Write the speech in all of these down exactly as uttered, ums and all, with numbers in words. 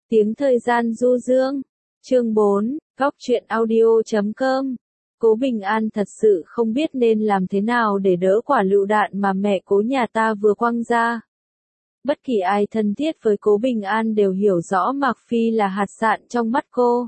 Tiếng thời gian du dương. Chương bốn, góc truyện audio chấm com. Cố Bình An thật sự không biết nên làm thế nào để đỡ quả lựu đạn mà mẹ Cố nhà ta vừa quăng ra. Bất kỳ ai thân thiết với Cố Bình An đều hiểu rõ Mạc Phi là hạt sạn trong mắt cô.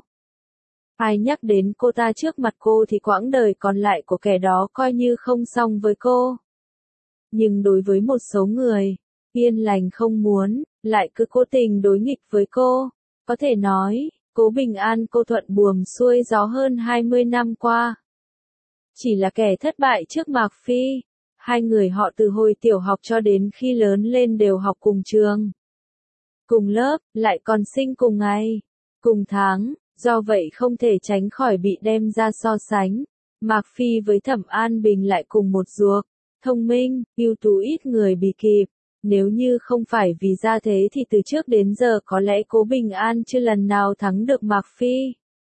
Ai nhắc đến cô ta trước mặt cô thì quãng đời còn lại của kẻ đó coi như không xong với cô. Nhưng đối với một số người, yên lành không muốn, lại cứ cố tình đối nghịch với cô. Có thể nói, Cố Bình An cô thuận buồm xuôi gió hơn hai mươi năm qua. Chỉ là kẻ thất bại trước Mạc Phi. Hai người họ từ hồi tiểu học cho đến khi lớn lên đều học cùng trường, cùng lớp, lại còn sinh cùng ngày, cùng tháng, do vậy không thể tránh khỏi bị đem ra so sánh. Mạc Phi với Thẩm An Bình lại cùng một ruột, thông minh, ưu tú ít người bì kịp. Nếu như không phải vì ra thế thì từ trước đến giờ có lẽ Cố Bình An chưa lần nào thắng được Mạc Phi.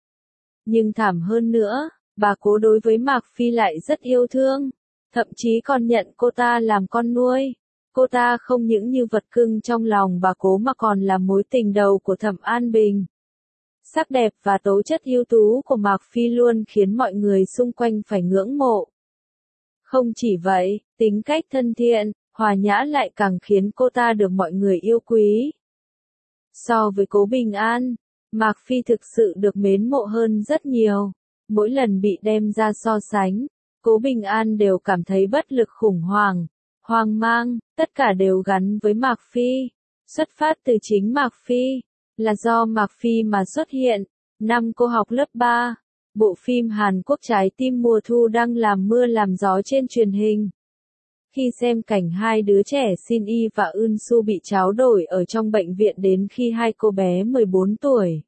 Nhưng thảm hơn nữa, bà Cố đối với Mạc Phi lại rất yêu thương, thậm chí còn nhận cô ta làm con nuôi. Cô ta không những như vật cưng trong lòng bà Cố mà còn là mối tình đầu của Thẩm An Bình. Sắc đẹp và tố chất ưu tú của Mạc Phi luôn khiến mọi người xung quanh phải ngưỡng mộ. Không chỉ vậy, tính cách thân thiện, hòa nhã lại càng khiến cô ta được mọi người yêu quý. So với Cố Bình An, Mạc Phi thực sự được mến mộ hơn rất nhiều. Mỗi lần bị đem ra so sánh, Cố Bình An đều cảm thấy bất lực, khủng hoảng, hoang mang, tất cả đều gắn với Mạc Phi. Xuất phát từ chính Mạc Phi, là do Mạc Phi mà xuất hiện. Năm cô học lớp ba, bộ phim Hàn Quốc Trái tim mùa thu đang làm mưa làm gió trên truyền hình. Khi xem cảnh hai đứa trẻ Shin Y và Eun Su bị tráo đổi ở trong bệnh viện đến khi hai cô bé mười bốn tuổi.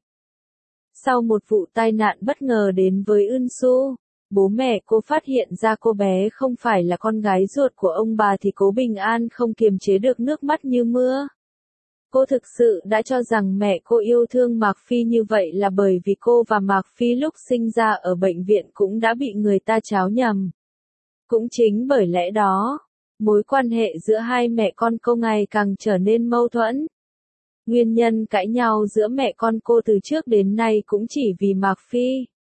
Sau một vụ tai nạn bất ngờ đến với Eun Su, bố mẹ cô phát hiện ra cô bé không phải là con gái ruột của ông bà thì Cố Bình An không kiềm chế được nước mắt như mưa. Cô thực sự đã cho rằng mẹ cô yêu thương Mạc Phi như vậy là bởi vì cô và Mạc Phi lúc sinh ra ở bệnh viện cũng đã bị người ta tráo nhầm. Cũng chính bởi lẽ đó, mối quan hệ giữa hai mẹ con cô ngày càng trở nên mâu thuẫn. Nguyên nhân cãi nhau giữa mẹ con cô từ trước đến nay cũng chỉ vì Mạc Phi.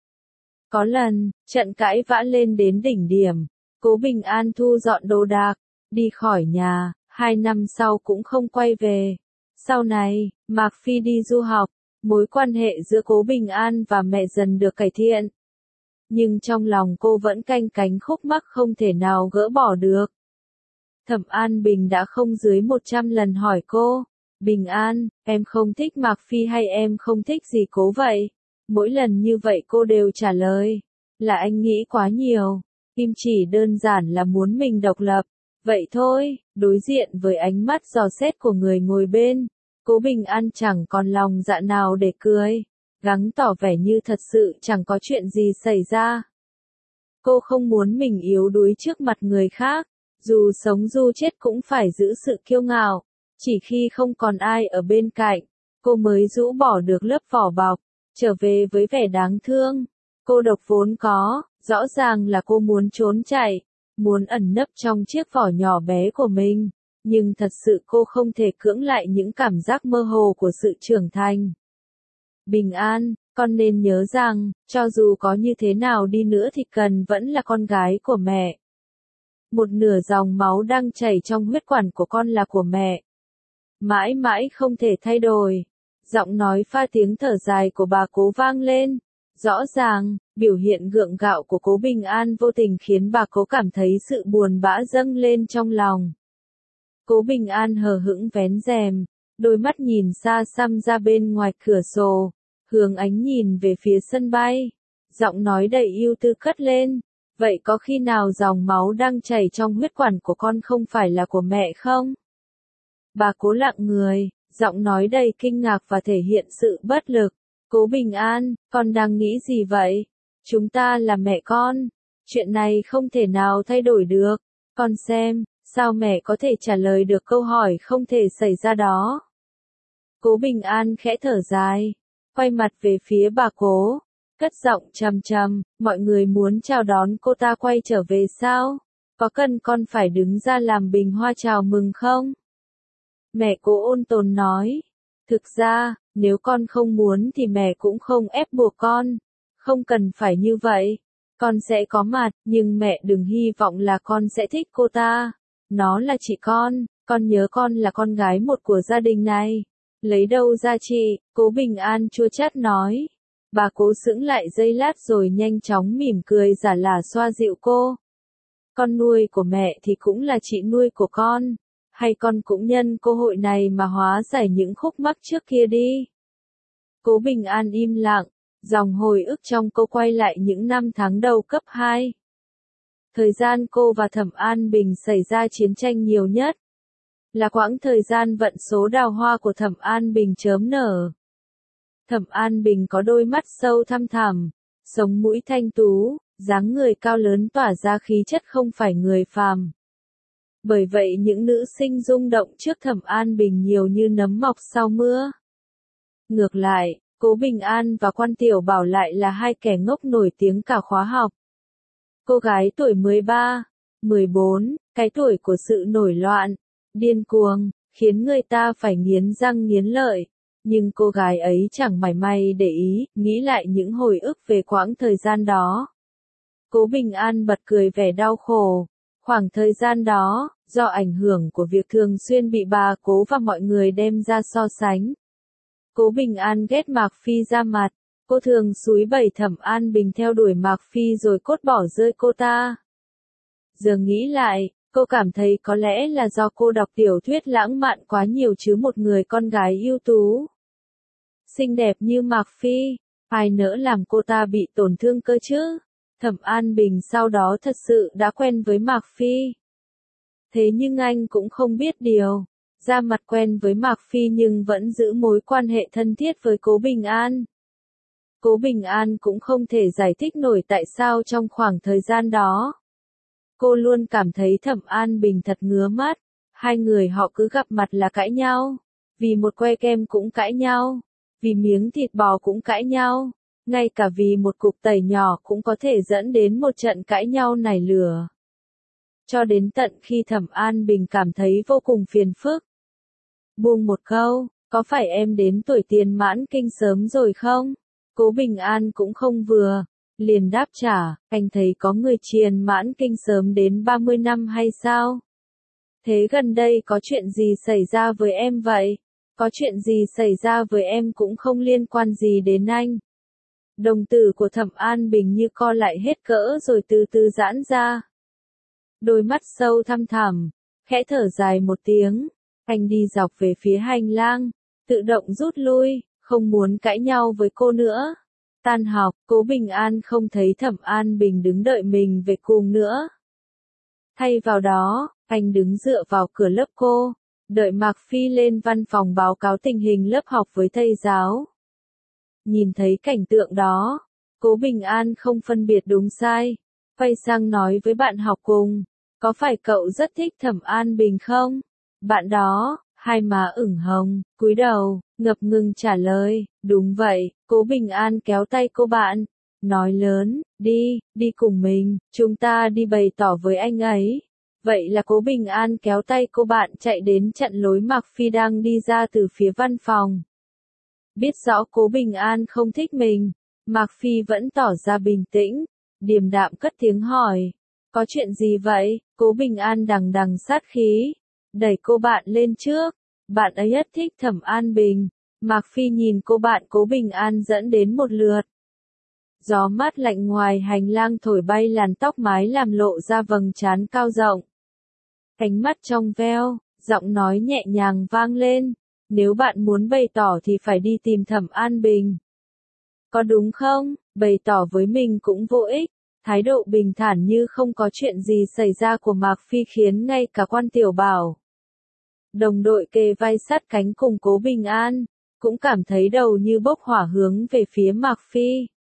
Có lần, trận cãi vã lên đến đỉnh điểm, Cố Bình An thu dọn đồ đạc, đi khỏi nhà, hai năm sau cũng không quay về. Sau này, Mạc Phi đi du học, mối quan hệ giữa Cố Bình An và mẹ dần được cải thiện. Nhưng trong lòng cô vẫn canh cánh khúc mắc không thể nào gỡ bỏ được. Thẩm An Bình đã không dưới một trăm lần hỏi cô, Bình An, em không thích Mạc Phi hay em không thích gì Cố vậy? Mỗi lần như vậy cô đều trả lời, là anh nghĩ quá nhiều, im chỉ đơn giản là muốn mình độc lập. Vậy thôi, đối diện với ánh mắt dò xét của người ngồi bên, Cố Bình An chẳng còn lòng dạ nào để cười, gắng tỏ vẻ như thật sự chẳng có chuyện gì xảy ra. Cô không muốn mình yếu đuối trước mặt người khác, dù sống dù chết cũng phải giữ sự kiêu ngạo, chỉ khi không còn ai ở bên cạnh, cô mới rũ bỏ được lớp vỏ bọc, trở về với vẻ đáng thương. Cô độc vốn có, rõ ràng là cô muốn trốn chạy, muốn ẩn nấp trong chiếc vỏ nhỏ bé của mình, nhưng thật sự cô không thể cưỡng lại những cảm giác mơ hồ của sự trưởng thành. Bình An, con nên nhớ rằng, cho dù có như thế nào đi nữa thì Cần vẫn là con gái của mẹ. Một nửa dòng máu đang chảy trong huyết quản của con là của mẹ. Mãi mãi không thể thay đổi. Giọng nói pha tiếng thở dài của bà Cố vang lên. Rõ ràng, biểu hiện gượng gạo của Cố Bình An vô tình khiến bà Cố cảm thấy sự buồn bã dâng lên trong lòng. Cố Bình An hờ hững vén rèm, đôi mắt nhìn xa xăm ra bên ngoài cửa sổ, hướng ánh nhìn về phía sân bay. Giọng nói đầy ưu tư cất lên, vậy có khi nào dòng máu đang chảy trong huyết quản của con không phải là của mẹ không? Bà Cố lặng người, giọng nói đầy kinh ngạc và thể hiện sự bất lực. Cố Bình An, con đang nghĩ gì vậy? Chúng ta là mẹ con. Chuyện này không thể nào thay đổi được. Con xem, sao mẹ có thể trả lời được câu hỏi không thể xảy ra đó? Cố Bình An khẽ thở dài, quay mặt về phía bà Cố, cất giọng trầm trầm, mọi người muốn chào đón cô ta quay trở về sao? Có cần con phải đứng ra làm bình hoa chào mừng không? Mẹ Cố ôn tồn nói, Thực ra, nếu con không muốn thì mẹ cũng không ép buộc con. Không cần phải như vậy. Con sẽ có mặt, nhưng mẹ đừng hy vọng là con sẽ thích cô ta. Nó là chị con, con nhớ con là con gái một của gia đình này. Lấy đâu ra chị, Cố Bình An chua chát nói. Bà Cố sững lại giây lát rồi nhanh chóng mỉm cười giả lả xoa dịu cô. Con nuôi của mẹ thì cũng là chị nuôi của con. Hay con cũng nhân cơ hội này mà hóa giải những khúc mắc trước kia đi. Cố Bình An im lặng, dòng hồi ức trong cô quay lại những năm tháng đầu cấp hai. Thời gian cô và Thẩm An Bình xảy ra chiến tranh nhiều nhất. Là quãng thời gian vận số đào hoa của Thẩm An Bình chớm nở. Thẩm An Bình có đôi mắt sâu thăm thẳm, sống mũi thanh tú, dáng người cao lớn tỏa ra khí chất không phải người phàm. Bởi vậy những nữ sinh rung động trước Thẩm An Bình nhiều như nấm mọc sau mưa. Ngược lại, Cố Bình An và Quan Tiểu Bảo lại là hai kẻ ngốc nổi tiếng cả khóa học. Cô gái tuổi mười ba, mười bốn, cái tuổi của sự nổi loạn, điên cuồng, khiến người ta phải nghiến răng nghiến lợi. Nhưng cô gái ấy chẳng mảy may để ý, nghĩ lại những hồi ức về quãng thời gian đó. Cố Bình An bật cười vẻ đau khổ. Khoảng thời gian đó, do ảnh hưởng của việc thường xuyên bị bà Cố và mọi người đem ra so sánh. Cố Bình An ghét Mạc Phi ra mặt, cô thường xúi bẩy Thẩm An Bình theo đuổi Mạc Phi rồi cốt bỏ rơi cô ta. Giờ nghĩ lại, cô cảm thấy có lẽ là do cô đọc tiểu thuyết lãng mạn quá nhiều chứ một người con gái ưu tú. Xinh đẹp như Mạc Phi, ai nỡ làm cô ta bị tổn thương cơ chứ? Thẩm An Bình sau đó thật sự đã quen với Mạc Phi. Thế nhưng anh cũng không biết điều. Ra mặt quen với Mạc Phi nhưng vẫn giữ mối quan hệ thân thiết với Cố Bình An. Cố Bình An cũng không thể giải thích nổi tại sao trong khoảng thời gian đó. Cô luôn cảm thấy Thẩm An Bình thật ngứa mắt. Hai người họ cứ gặp mặt là cãi nhau. Vì một que kem cũng cãi nhau. Vì miếng thịt bò cũng cãi nhau. Ngay cả vì một cục tẩy nhỏ cũng có thể dẫn đến một trận cãi nhau nảy lửa. Cho đến tận khi Thẩm An Bình cảm thấy vô cùng phiền phức. Buông một câu, có phải em đến tuổi tiền mãn kinh sớm rồi không? Cố Bình An cũng không vừa. Liền đáp trả, anh thấy có người tiền mãn kinh sớm đến ba mươi năm hay sao? Thế gần đây có chuyện gì xảy ra với em vậy? Có chuyện gì xảy ra với em cũng không liên quan gì đến anh. Đồng tử của Thẩm An Bình như co lại hết cỡ rồi từ từ giãn ra. Đôi mắt sâu thăm thẳm, khẽ thở dài một tiếng. Anh đi dọc về phía hành lang, tự động rút lui, không muốn cãi nhau với cô nữa. Tan học, Cố Bình An không thấy Thẩm An Bình đứng đợi mình về cùng nữa. Thay vào đó, anh đứng dựa vào cửa lớp cô, đợi Mạc Phi lên văn phòng báo cáo tình hình lớp học với thầy giáo. Nhìn thấy cảnh tượng đó, Cố Bình An không phân biệt đúng sai, quay sang nói với bạn học cùng, có phải cậu rất thích Thẩm An Bình không? Bạn đó, hai má ửng hồng, cúi đầu, ngập ngừng trả lời, đúng vậy. Cố Bình An kéo tay cô bạn, nói lớn, đi, đi cùng mình, chúng ta đi bày tỏ với anh ấy. Vậy là Cố Bình An kéo tay cô bạn chạy đến chặn lối Mạc Phi đang đi ra từ phía văn phòng. Biết rõ Cố Bình An không thích mình, Mạc Phi vẫn tỏ ra bình tĩnh, điềm đạm cất tiếng hỏi, có chuyện gì vậy? Cố Bình An đằng đằng sát khí, đẩy cô bạn lên trước, bạn ấy rất thích Thẩm An Bình. Mạc Phi nhìn cô bạn Cố Bình An dẫn đến một lượt. Gió mát lạnh ngoài hành lang thổi bay làn tóc mái làm lộ ra vầng trán cao rộng. Ánh mắt trong veo, giọng nói nhẹ nhàng vang lên, nếu bạn muốn bày tỏ thì phải đi tìm Thẩm An Bình. Có đúng không? Bày tỏ với mình cũng vô ích. Thái độ bình thản như không có chuyện gì xảy ra của Mạc Phi khiến ngay cả Quan Tiểu Bảo, đồng đội kề vai sát cánh cùng Cố Bình An, cũng cảm thấy đầu như bốc hỏa hướng về phía Mạc Phi.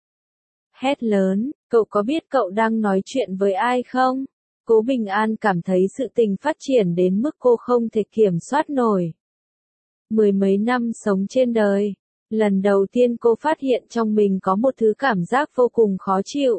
Hét lớn, cậu có biết cậu đang nói chuyện với ai không? Cố Bình An cảm thấy sự tình phát triển đến mức cô không thể kiểm soát nổi. Mười mấy năm sống trên đời, lần đầu tiên cô phát hiện trong mình có một thứ cảm giác vô cùng khó chịu.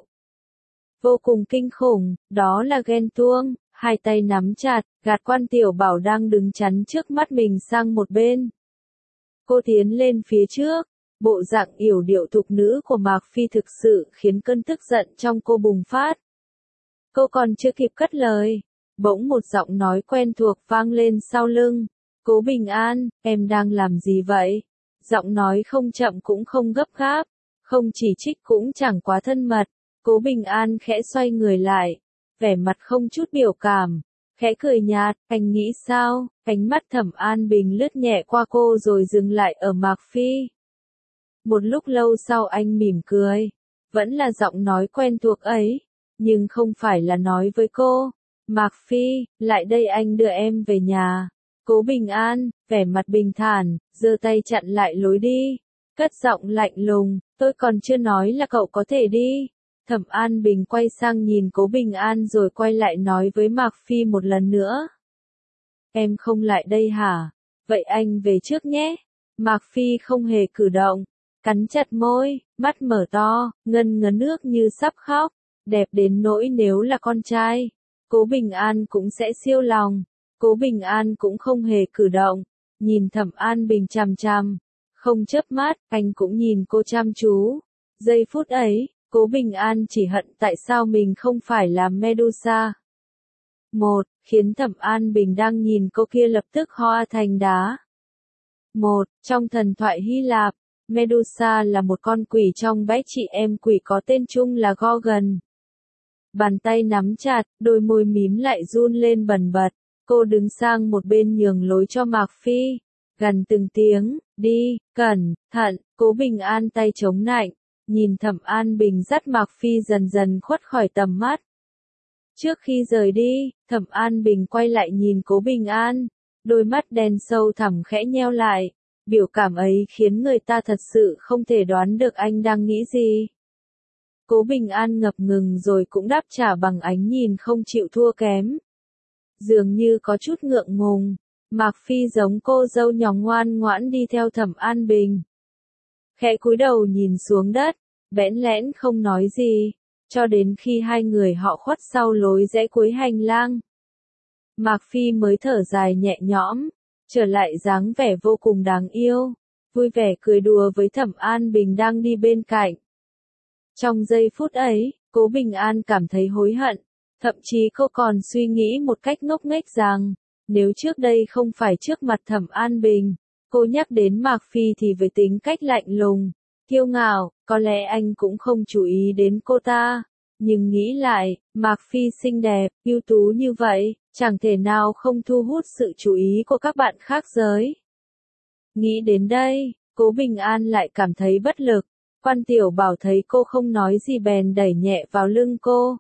Vô cùng kinh khủng, đó là ghen tuông. Hai tay nắm chặt, gạt Quan Tiểu Bảo đang đứng chắn trước mắt mình sang một bên. Cô tiến lên phía trước, bộ dạng yểu điệu thục nữ của Mạc Phi thực sự khiến cơn tức giận trong cô bùng phát. Cô còn chưa kịp cất lời, bỗng một giọng nói quen thuộc vang lên sau lưng. Cố Bình An, em đang làm gì vậy? Giọng nói không chậm cũng không gấp gáp, không chỉ trích cũng chẳng quá thân mật. Cố Bình An khẽ xoay người lại, vẻ mặt không chút biểu cảm, khẽ cười nhạt, anh nghĩ sao? Ánh mắt Thẩm An Bình lướt nhẹ qua cô rồi dừng lại ở Mạc Phi. Một lúc lâu sau anh mỉm cười, vẫn là giọng nói quen thuộc ấy, nhưng không phải là nói với cô. Mạc Phi, lại đây anh đưa em về nhà. Cố Bình An, vẻ mặt bình thản, giơ tay chặn lại lối đi, cất giọng lạnh lùng, tôi còn chưa nói là cậu có thể đi. Thẩm An Bình quay sang nhìn Cố Bình An rồi quay lại nói với Mạc Phi một lần nữa. Em không lại đây hả? Vậy anh về trước nhé. Mạc Phi không hề cử động, cắn chặt môi, mắt mở to, ngân ngấn nước như sắp khóc, đẹp đến nỗi nếu là con trai, Cố Bình An cũng sẽ siêu lòng. Cố Bình An cũng không hề cử động, nhìn Thẩm An Bình chằm chằm, không chớp mắt, anh cũng nhìn cô chăm chú. Giây phút ấy, Cố Bình An chỉ hận tại sao mình không phải là Medusa. Một, khiến Thẩm An Bình đang nhìn cô kia lập tức hóa thành đá. Một, trong thần thoại Hy Lạp, Medusa là một con quỷ trong bách chị em quỷ có tên chung là Gorgon. Bàn tay nắm chặt, đôi môi mím lại run lên bần bật. Cô đứng sang một bên nhường lối cho Mạc Phi, gần từng tiếng, đi, cẩn thận. Cố Bình An tay chống nạnh, nhìn Thẩm An Bình dắt Mạc Phi dần dần khuất khỏi tầm mắt. Trước khi rời đi, Thẩm An Bình quay lại nhìn Cố Bình An, đôi mắt đen sâu thẳm khẽ nheo lại, biểu cảm ấy khiến người ta thật sự không thể đoán được anh đang nghĩ gì. Cố Bình An ngập ngừng rồi cũng đáp trả bằng ánh nhìn không chịu thua kém. Dường như có chút ngượng ngùng, Mạc Phi giống cô dâu nhỏ ngoan ngoãn đi theo Thẩm An Bình. Khẽ cúi đầu nhìn xuống đất, bẽn lẽn không nói gì, cho đến khi hai người họ khuất sau lối rẽ cuối hành lang. Mạc Phi mới thở dài nhẹ nhõm, trở lại dáng vẻ vô cùng đáng yêu, vui vẻ cười đùa với Thẩm An Bình đang đi bên cạnh. Trong giây phút ấy, Cố Bình An cảm thấy hối hận. Thậm chí cô còn suy nghĩ một cách ngốc nghếch rằng, nếu trước đây không phải trước mặt Thẩm An Bình, cô nhắc đến Mạc Phi thì với tính cách lạnh lùng, kiêu ngạo, có lẽ anh cũng không chú ý đến cô ta. Nhưng nghĩ lại, Mạc Phi xinh đẹp, ưu tú như vậy, chẳng thể nào không thu hút sự chú ý của các bạn khác giới. Nghĩ đến đây, Cố Bình An lại cảm thấy bất lực. Quan Tiểu Bảo thấy cô không nói gì bèn đẩy nhẹ vào lưng cô.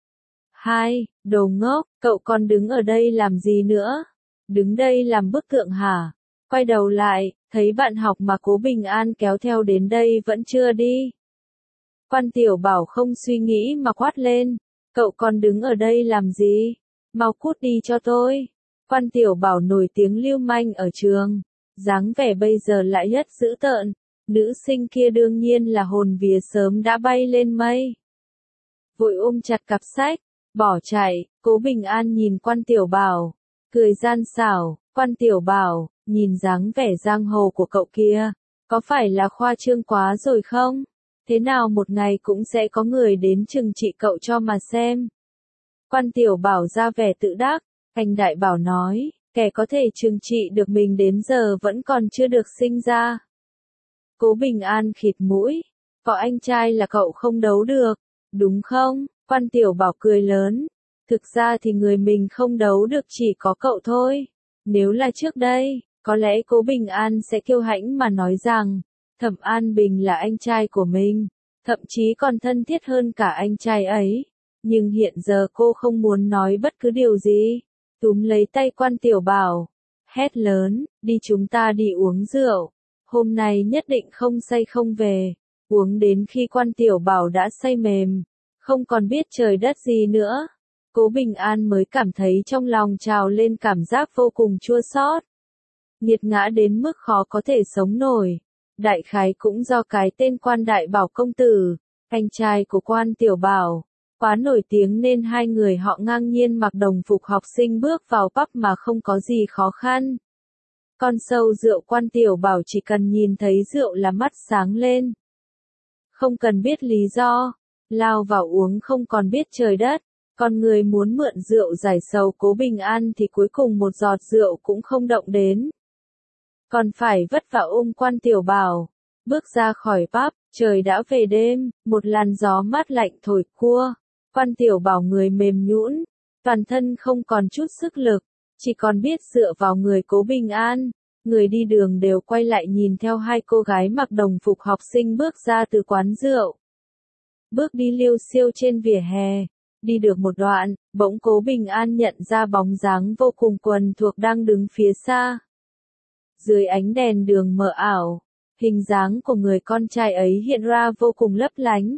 Hai, đồ ngốc, cậu còn đứng ở đây làm gì nữa? Đứng đây làm bức tượng hả? Quay đầu lại, thấy bạn học mà Cố Bình An kéo theo đến đây vẫn chưa đi. Quan Tiểu Bảo không suy nghĩ mà quát lên, cậu còn đứng ở đây làm gì? Mau cút đi cho tôi. Quan Tiểu Bảo nổi tiếng lưu manh ở trường, dáng vẻ bây giờ lại rất dữ tợn, nữ sinh kia đương nhiên là hồn vía sớm đã bay lên mây. Vội ôm chặt cặp sách, bỏ chạy. Cố Bình An nhìn Quan Tiểu Bảo, cười gian xảo. Quan Tiểu Bảo, nhìn dáng vẻ giang hồ của cậu kia, có phải là khoa trương quá rồi không? Thế nào một ngày cũng sẽ có người đến trừng trị cậu cho mà xem. Quan Tiểu Bảo ra vẻ tự đắc, anh Đại Bảo nói, kẻ có thể trừng trị được mình đến giờ vẫn còn chưa được sinh ra. Cố Bình An khịt mũi, có anh trai là cậu không đấu được, đúng không? Quan Tiểu Bảo cười lớn, thực ra thì người mình không đấu được chỉ có cậu thôi. Nếu là trước đây, có lẽ Cố Bình An sẽ kiêu hãnh mà nói rằng, Thẩm An Bình là anh trai của mình, thậm chí còn thân thiết hơn cả anh trai ấy. Nhưng hiện giờ cô không muốn nói bất cứ điều gì, túm lấy tay Quan Tiểu Bảo, hét lớn, đi chúng ta đi uống rượu, hôm nay nhất định không say không về, uống đến khi Quan Tiểu Bảo đã say mềm, không còn biết trời đất gì nữa. Cố Bình An mới cảm thấy trong lòng trào lên cảm giác vô cùng chua xót, nghiệt ngã đến mức khó có thể sống nổi. Đại khái cũng do cái tên Quan Đại Bảo công tử, anh trai của Quan Tiểu Bảo, quá nổi tiếng nên hai người họ ngang nhiên mặc đồng phục học sinh bước vào pub mà không có gì khó khăn. Con sâu rượu Quan Tiểu Bảo chỉ cần nhìn thấy rượu là mắt sáng lên. Không cần biết lý do, lao vào uống không còn biết trời đất. Con người muốn mượn rượu giải sầu Cố Bình An thì cuối cùng một giọt rượu cũng không động đến. Còn phải vất vả ôm Quan Tiểu Bảo. Bước ra khỏi pub, trời đã về đêm, một làn gió mát lạnh thổi qua. Quan Tiểu Bảo người mềm nhũn, toàn thân không còn chút sức lực, chỉ còn biết dựa vào người Cố Bình An. Người đi đường đều quay lại nhìn theo hai cô gái mặc đồng phục học sinh bước ra từ quán rượu. Bước đi liêu xiêu trên vỉa hè. Đi được một đoạn, bỗng Cố Bình An nhận ra bóng dáng vô cùng quen thuộc đang đứng phía xa. Dưới ánh đèn đường mờ ảo, hình dáng của người con trai ấy hiện ra vô cùng lấp lánh.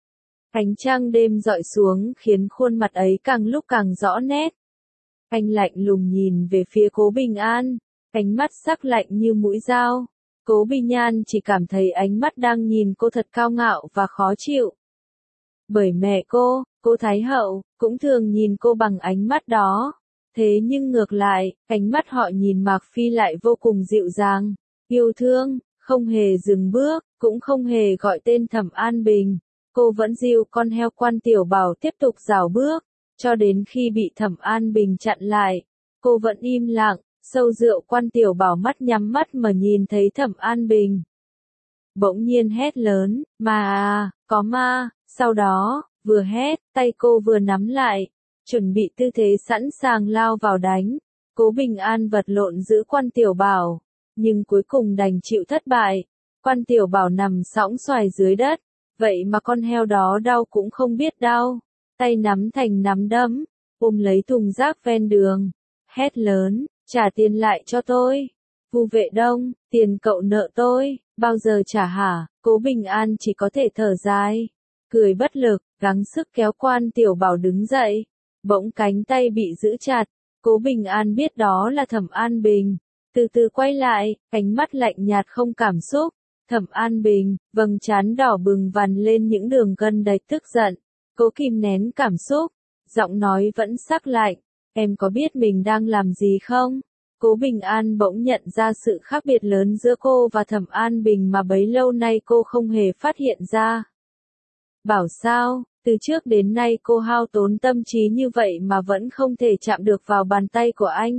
Ánh trăng đêm dọi xuống khiến khuôn mặt ấy càng lúc càng rõ nét. Anh lạnh lùng nhìn về phía Cố Bình An, ánh mắt sắc lạnh như mũi dao. Cố Bình An chỉ cảm thấy ánh mắt đang nhìn cô thật cao ngạo và khó chịu. Bởi mẹ cô, cô Thái Hậu, cũng thường nhìn cô bằng ánh mắt đó. Thế nhưng ngược lại, ánh mắt họ nhìn Mạc Phi lại vô cùng dịu dàng, yêu thương, không hề dừng bước, cũng không hề gọi tên Thẩm An Bình. Cô vẫn dìu con heo Quan Tiểu Bảo tiếp tục rảo bước, cho đến khi bị Thẩm An Bình chặn lại. Cô vẫn im lặng, sâu rượu Quan Tiểu Bảo mắt nhắm mắt mà nhìn thấy Thẩm An Bình. Bỗng nhiên hét lớn, mà à, có ma, sau đó, vừa hét, tay cô vừa nắm lại, chuẩn bị tư thế sẵn sàng lao vào đánh. Cố Bình An vật lộn giữ Quan Tiểu Bảo, nhưng cuối cùng đành chịu thất bại. Quan Tiểu Bảo nằm sõng xoài dưới đất, vậy mà con heo đó đau cũng không biết đau, tay nắm thành nắm đấm, ôm lấy thùng rác ven đường, hét lớn, trả tiền lại cho tôi. Vu Vệ Đông, tiền cậu nợ tôi, bao giờ trả hả? Cố Bình An chỉ có thể thở dài, cười bất lực, gắng sức kéo Quan Tiểu Bảo đứng dậy. Bỗng cánh tay bị giữ chặt, Cố Bình An biết đó là Thẩm An Bình. Từ từ quay lại, ánh mắt lạnh nhạt không cảm xúc. Thẩm An Bình, vầng trán đỏ bừng vằn lên những đường gân đầy tức giận. Cố kìm nén cảm xúc, giọng nói vẫn sắc lạnh. Em có biết mình đang làm gì không? Cố Bình An bỗng nhận ra sự khác biệt lớn giữa cô và Thẩm An Bình mà bấy lâu nay cô không hề phát hiện ra. Bảo sao, từ trước đến nay cô hao tốn tâm trí như vậy mà vẫn không thể chạm được vào bàn tay của anh.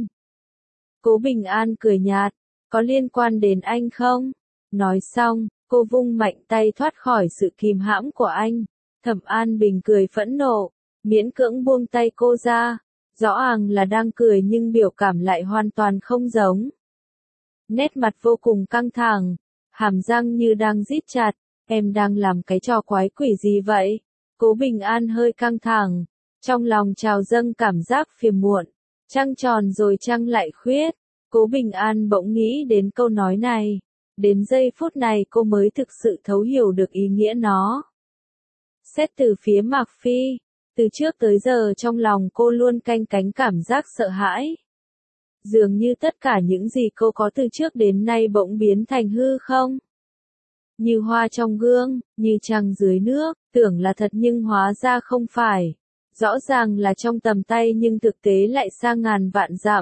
Cố Bình An cười nhạt, có liên quan đến anh không? Nói xong, cô vung mạnh tay thoát khỏi sự kìm hãm của anh. Thẩm An Bình cười phẫn nộ, miễn cưỡng buông tay cô ra. Rõ ràng là đang cười nhưng biểu cảm lại hoàn toàn không giống. Nét mặt vô cùng căng thẳng, hàm răng như đang rít chặt. Em đang làm cái trò quái quỷ gì vậy? Cố Bình An hơi căng thẳng, trong lòng trào dâng cảm giác phiền muộn. Trăng tròn rồi trăng lại khuyết. Cố Bình An bỗng nghĩ đến câu nói này. Đến giây phút này cô mới thực sự thấu hiểu được ý nghĩa nó. Xét từ phía Mạc Phi, từ trước tới giờ trong lòng cô luôn canh cánh cảm giác sợ hãi. Dường như tất cả những gì cô có từ trước đến nay bỗng biến thành hư không. Như hoa trong gương, như trăng dưới nước, tưởng là thật nhưng hóa ra không phải. Rõ ràng là trong tầm tay nhưng thực tế lại xa ngàn vạn dặm.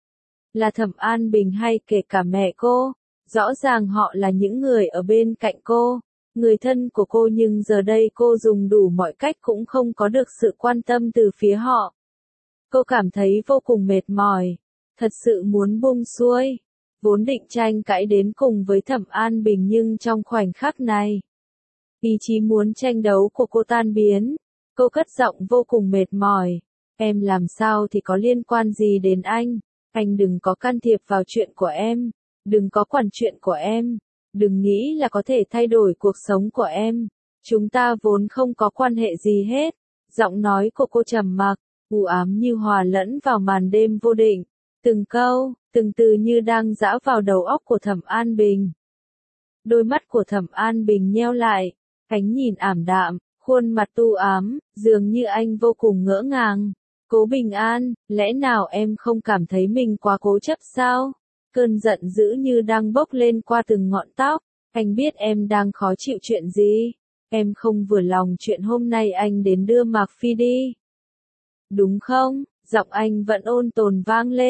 Là Thẩm An Bình hay kể cả mẹ cô, rõ ràng họ là những người ở bên cạnh cô, người thân của cô nhưng giờ đây cô dùng đủ mọi cách cũng không có được sự quan tâm từ phía họ. Cô cảm thấy vô cùng mệt mỏi, thật sự muốn buông xuôi. Vốn định tranh cãi đến cùng với Thẩm An Bình nhưng trong khoảnh khắc này, ý chí muốn tranh đấu của cô tan biến. Cô cất giọng vô cùng mệt mỏi. Em làm sao thì có liên quan gì đến anh? Anh đừng có can thiệp vào chuyện của em. Đừng có quản chuyện của em. Đừng nghĩ là có thể thay đổi cuộc sống của em. Chúng ta vốn không có quan hệ gì hết. Giọng nói của cô trầm mặc, u ám như hòa lẫn vào màn đêm vô định. Từng câu, từng từ như đang giã vào đầu óc của Thẩm An Bình. Đôi mắt của Thẩm An Bình nheo lại, ánh nhìn ảm đạm, khuôn mặt u ám, dường như anh vô cùng ngỡ ngàng. Cố Bình An, lẽ nào em không cảm thấy mình quá cố chấp sao? Cơn giận dữ như đang bốc lên qua từng ngọn tóc. Anh biết em đang khó chịu chuyện gì. Em không vừa lòng chuyện hôm nay anh đến đưa Mạc Phi đi. Đúng không? Giọng anh vẫn ôn tồn vang lên.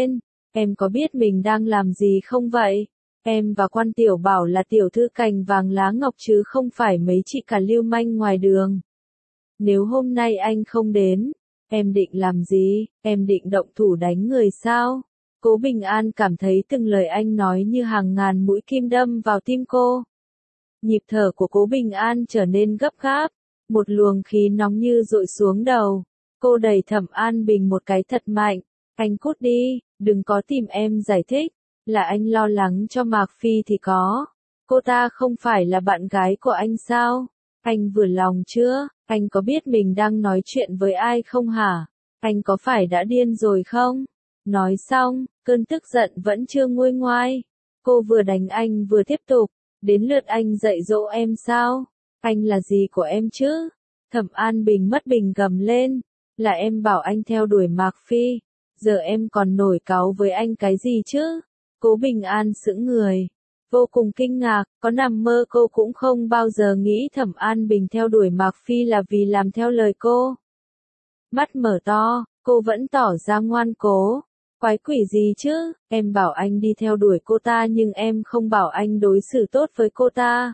Em có biết mình đang làm gì không vậy? Em và Quan Tiểu Bảo là tiểu thư cành vàng lá ngọc chứ không phải mấy chị cả lưu manh ngoài đường. Nếu hôm nay anh không đến, em định làm gì? Em định động thủ đánh người sao? Cố Bình An cảm thấy từng lời anh nói như hàng ngàn mũi kim đâm vào tim cô. Nhịp thở của Cố Bình An trở nên gấp gáp, một luồng khí nóng như dội xuống đầu. Cô đẩy Thẩm An Bình một cái thật mạnh. Anh cút đi, đừng có tìm em giải thích. Là anh lo lắng cho Mạc Phi thì có. Cô ta không phải là bạn gái của anh sao? Anh vừa lòng chưa? Anh có biết mình đang nói chuyện với ai không hả? Anh có phải đã điên rồi không? Nói xong, cơn tức giận vẫn chưa nguôi ngoai. Cô vừa đánh anh vừa tiếp tục. Đến lượt anh dạy dỗ em sao? Anh là gì của em chứ? Thẩm An Bình mất bình gầm lên. Là em bảo anh theo đuổi Mạc Phi. Giờ em còn nổi cáu với anh cái gì chứ? Cố Bình An sững người. Vô cùng kinh ngạc, có nằm mơ cô cũng không bao giờ nghĩ Thẩm An Bình theo đuổi Mạc Phi là vì làm theo lời cô. Mắt mở to, cô vẫn tỏ ra ngoan cố. Quái quỷ gì chứ, em bảo anh đi theo đuổi cô ta nhưng em không bảo anh đối xử tốt với cô ta.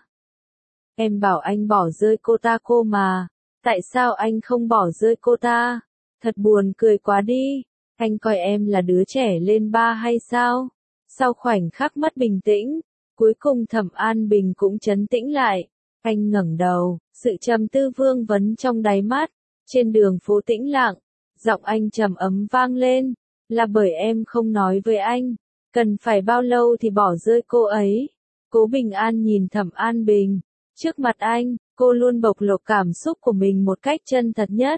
Em bảo anh bỏ rơi cô ta cô mà. Tại sao anh không bỏ rơi cô ta? Thật buồn cười quá đi. Anh coi em là đứa trẻ lên ba hay sao? Sau khoảnh khắc mất bình tĩnh, cuối cùng Thẩm An Bình cũng trấn tĩnh lại. Anh ngẩng đầu, sự trầm tư vương vấn trong đáy mắt. Trên đường phố tĩnh lặng, giọng anh trầm ấm vang lên. Là bởi em không nói với anh. Cần phải bao lâu thì bỏ rơi cô ấy? Cố Bình An nhìn Thẩm An Bình. Trước mặt anh, cô luôn bộc lộ cảm xúc của mình một cách chân thật nhất.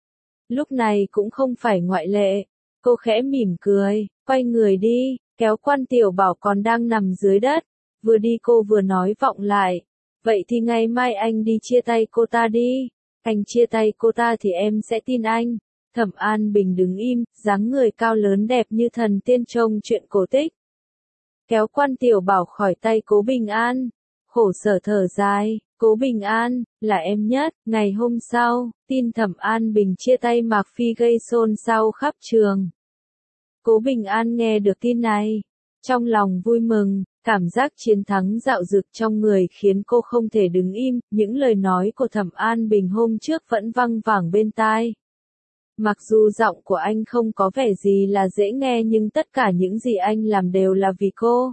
Lúc này cũng không phải ngoại lệ. Cô khẽ mỉm cười, quay người đi, kéo Quan Tiểu Bảo còn đang nằm dưới đất. Vừa đi cô vừa nói vọng lại. Vậy thì ngày mai anh đi chia tay cô ta đi. Anh chia tay cô ta thì em sẽ tin anh. Thẩm An Bình đứng im, dáng người cao lớn đẹp như thần tiên trông chuyện cổ tích. Kéo Quan Tiểu Bảo khỏi tay Cố Bình An. Khổ sở thở dài, Cố Bình An, là em nhất. Ngày hôm sau, tin Thẩm An Bình chia tay Mạc Phi gây xôn xao khắp trường. Cố Bình An nghe được tin này. Trong lòng vui mừng, cảm giác chiến thắng dạo dực trong người khiến cô không thể đứng im. Những lời nói của Thẩm An Bình hôm trước vẫn văng vẳng bên tai. Mặc dù giọng của anh không có vẻ gì là dễ nghe nhưng tất cả những gì anh làm đều là vì cô.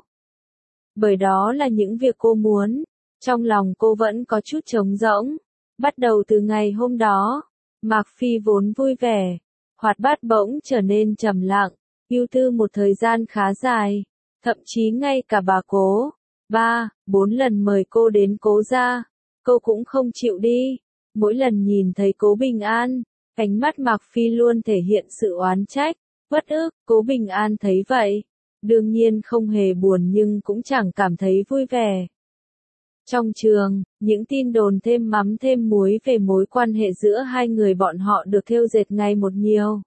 Bởi đó là những việc cô muốn. Trong lòng cô vẫn có chút trống rỗng. Bắt đầu từ ngày hôm đó, Mạc Phi vốn vui vẻ, hoạt bát bỗng trở nên trầm lặng, ưu tư một thời gian khá dài. Thậm chí ngay cả bà Cố, ba, bốn lần mời cô đến Cố gia, cô cũng không chịu đi. Mỗi lần nhìn thấy Cố Bình An, ánh mắt Mạc Phi luôn thể hiện sự oán trách, uất ức. Cố Bình An thấy vậy, đương nhiên không hề buồn nhưng cũng chẳng cảm thấy vui vẻ. Trong trường, những tin đồn thêm mắm thêm muối về mối quan hệ giữa hai người bọn họ được thêu dệt ngày một nhiều.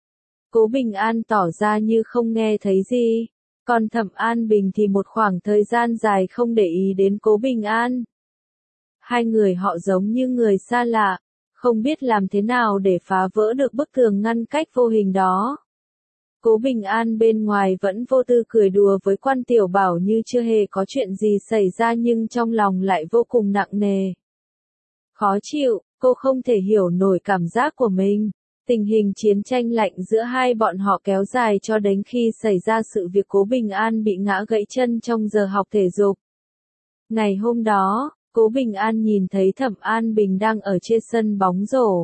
Cố Bình An tỏ ra như không nghe thấy gì, còn Thẩm An Bình thì một khoảng thời gian dài không để ý đến Cố Bình An. Hai người họ giống như người xa lạ, không biết làm thế nào để phá vỡ được bức tường ngăn cách vô hình đó. Cố Bình An bên ngoài vẫn vô tư cười đùa với Quan Tiểu Bảo như chưa hề có chuyện gì xảy ra nhưng trong lòng lại vô cùng nặng nề. Khó chịu, cô không thể hiểu nổi cảm giác của mình. Tình hình chiến tranh lạnh giữa hai bọn họ kéo dài cho đến khi xảy ra sự việc Cố Bình An bị ngã gãy chân trong giờ học thể dục. Ngày hôm đó, Cố Bình An nhìn thấy Thẩm An Bình đang ở trên sân bóng rổ.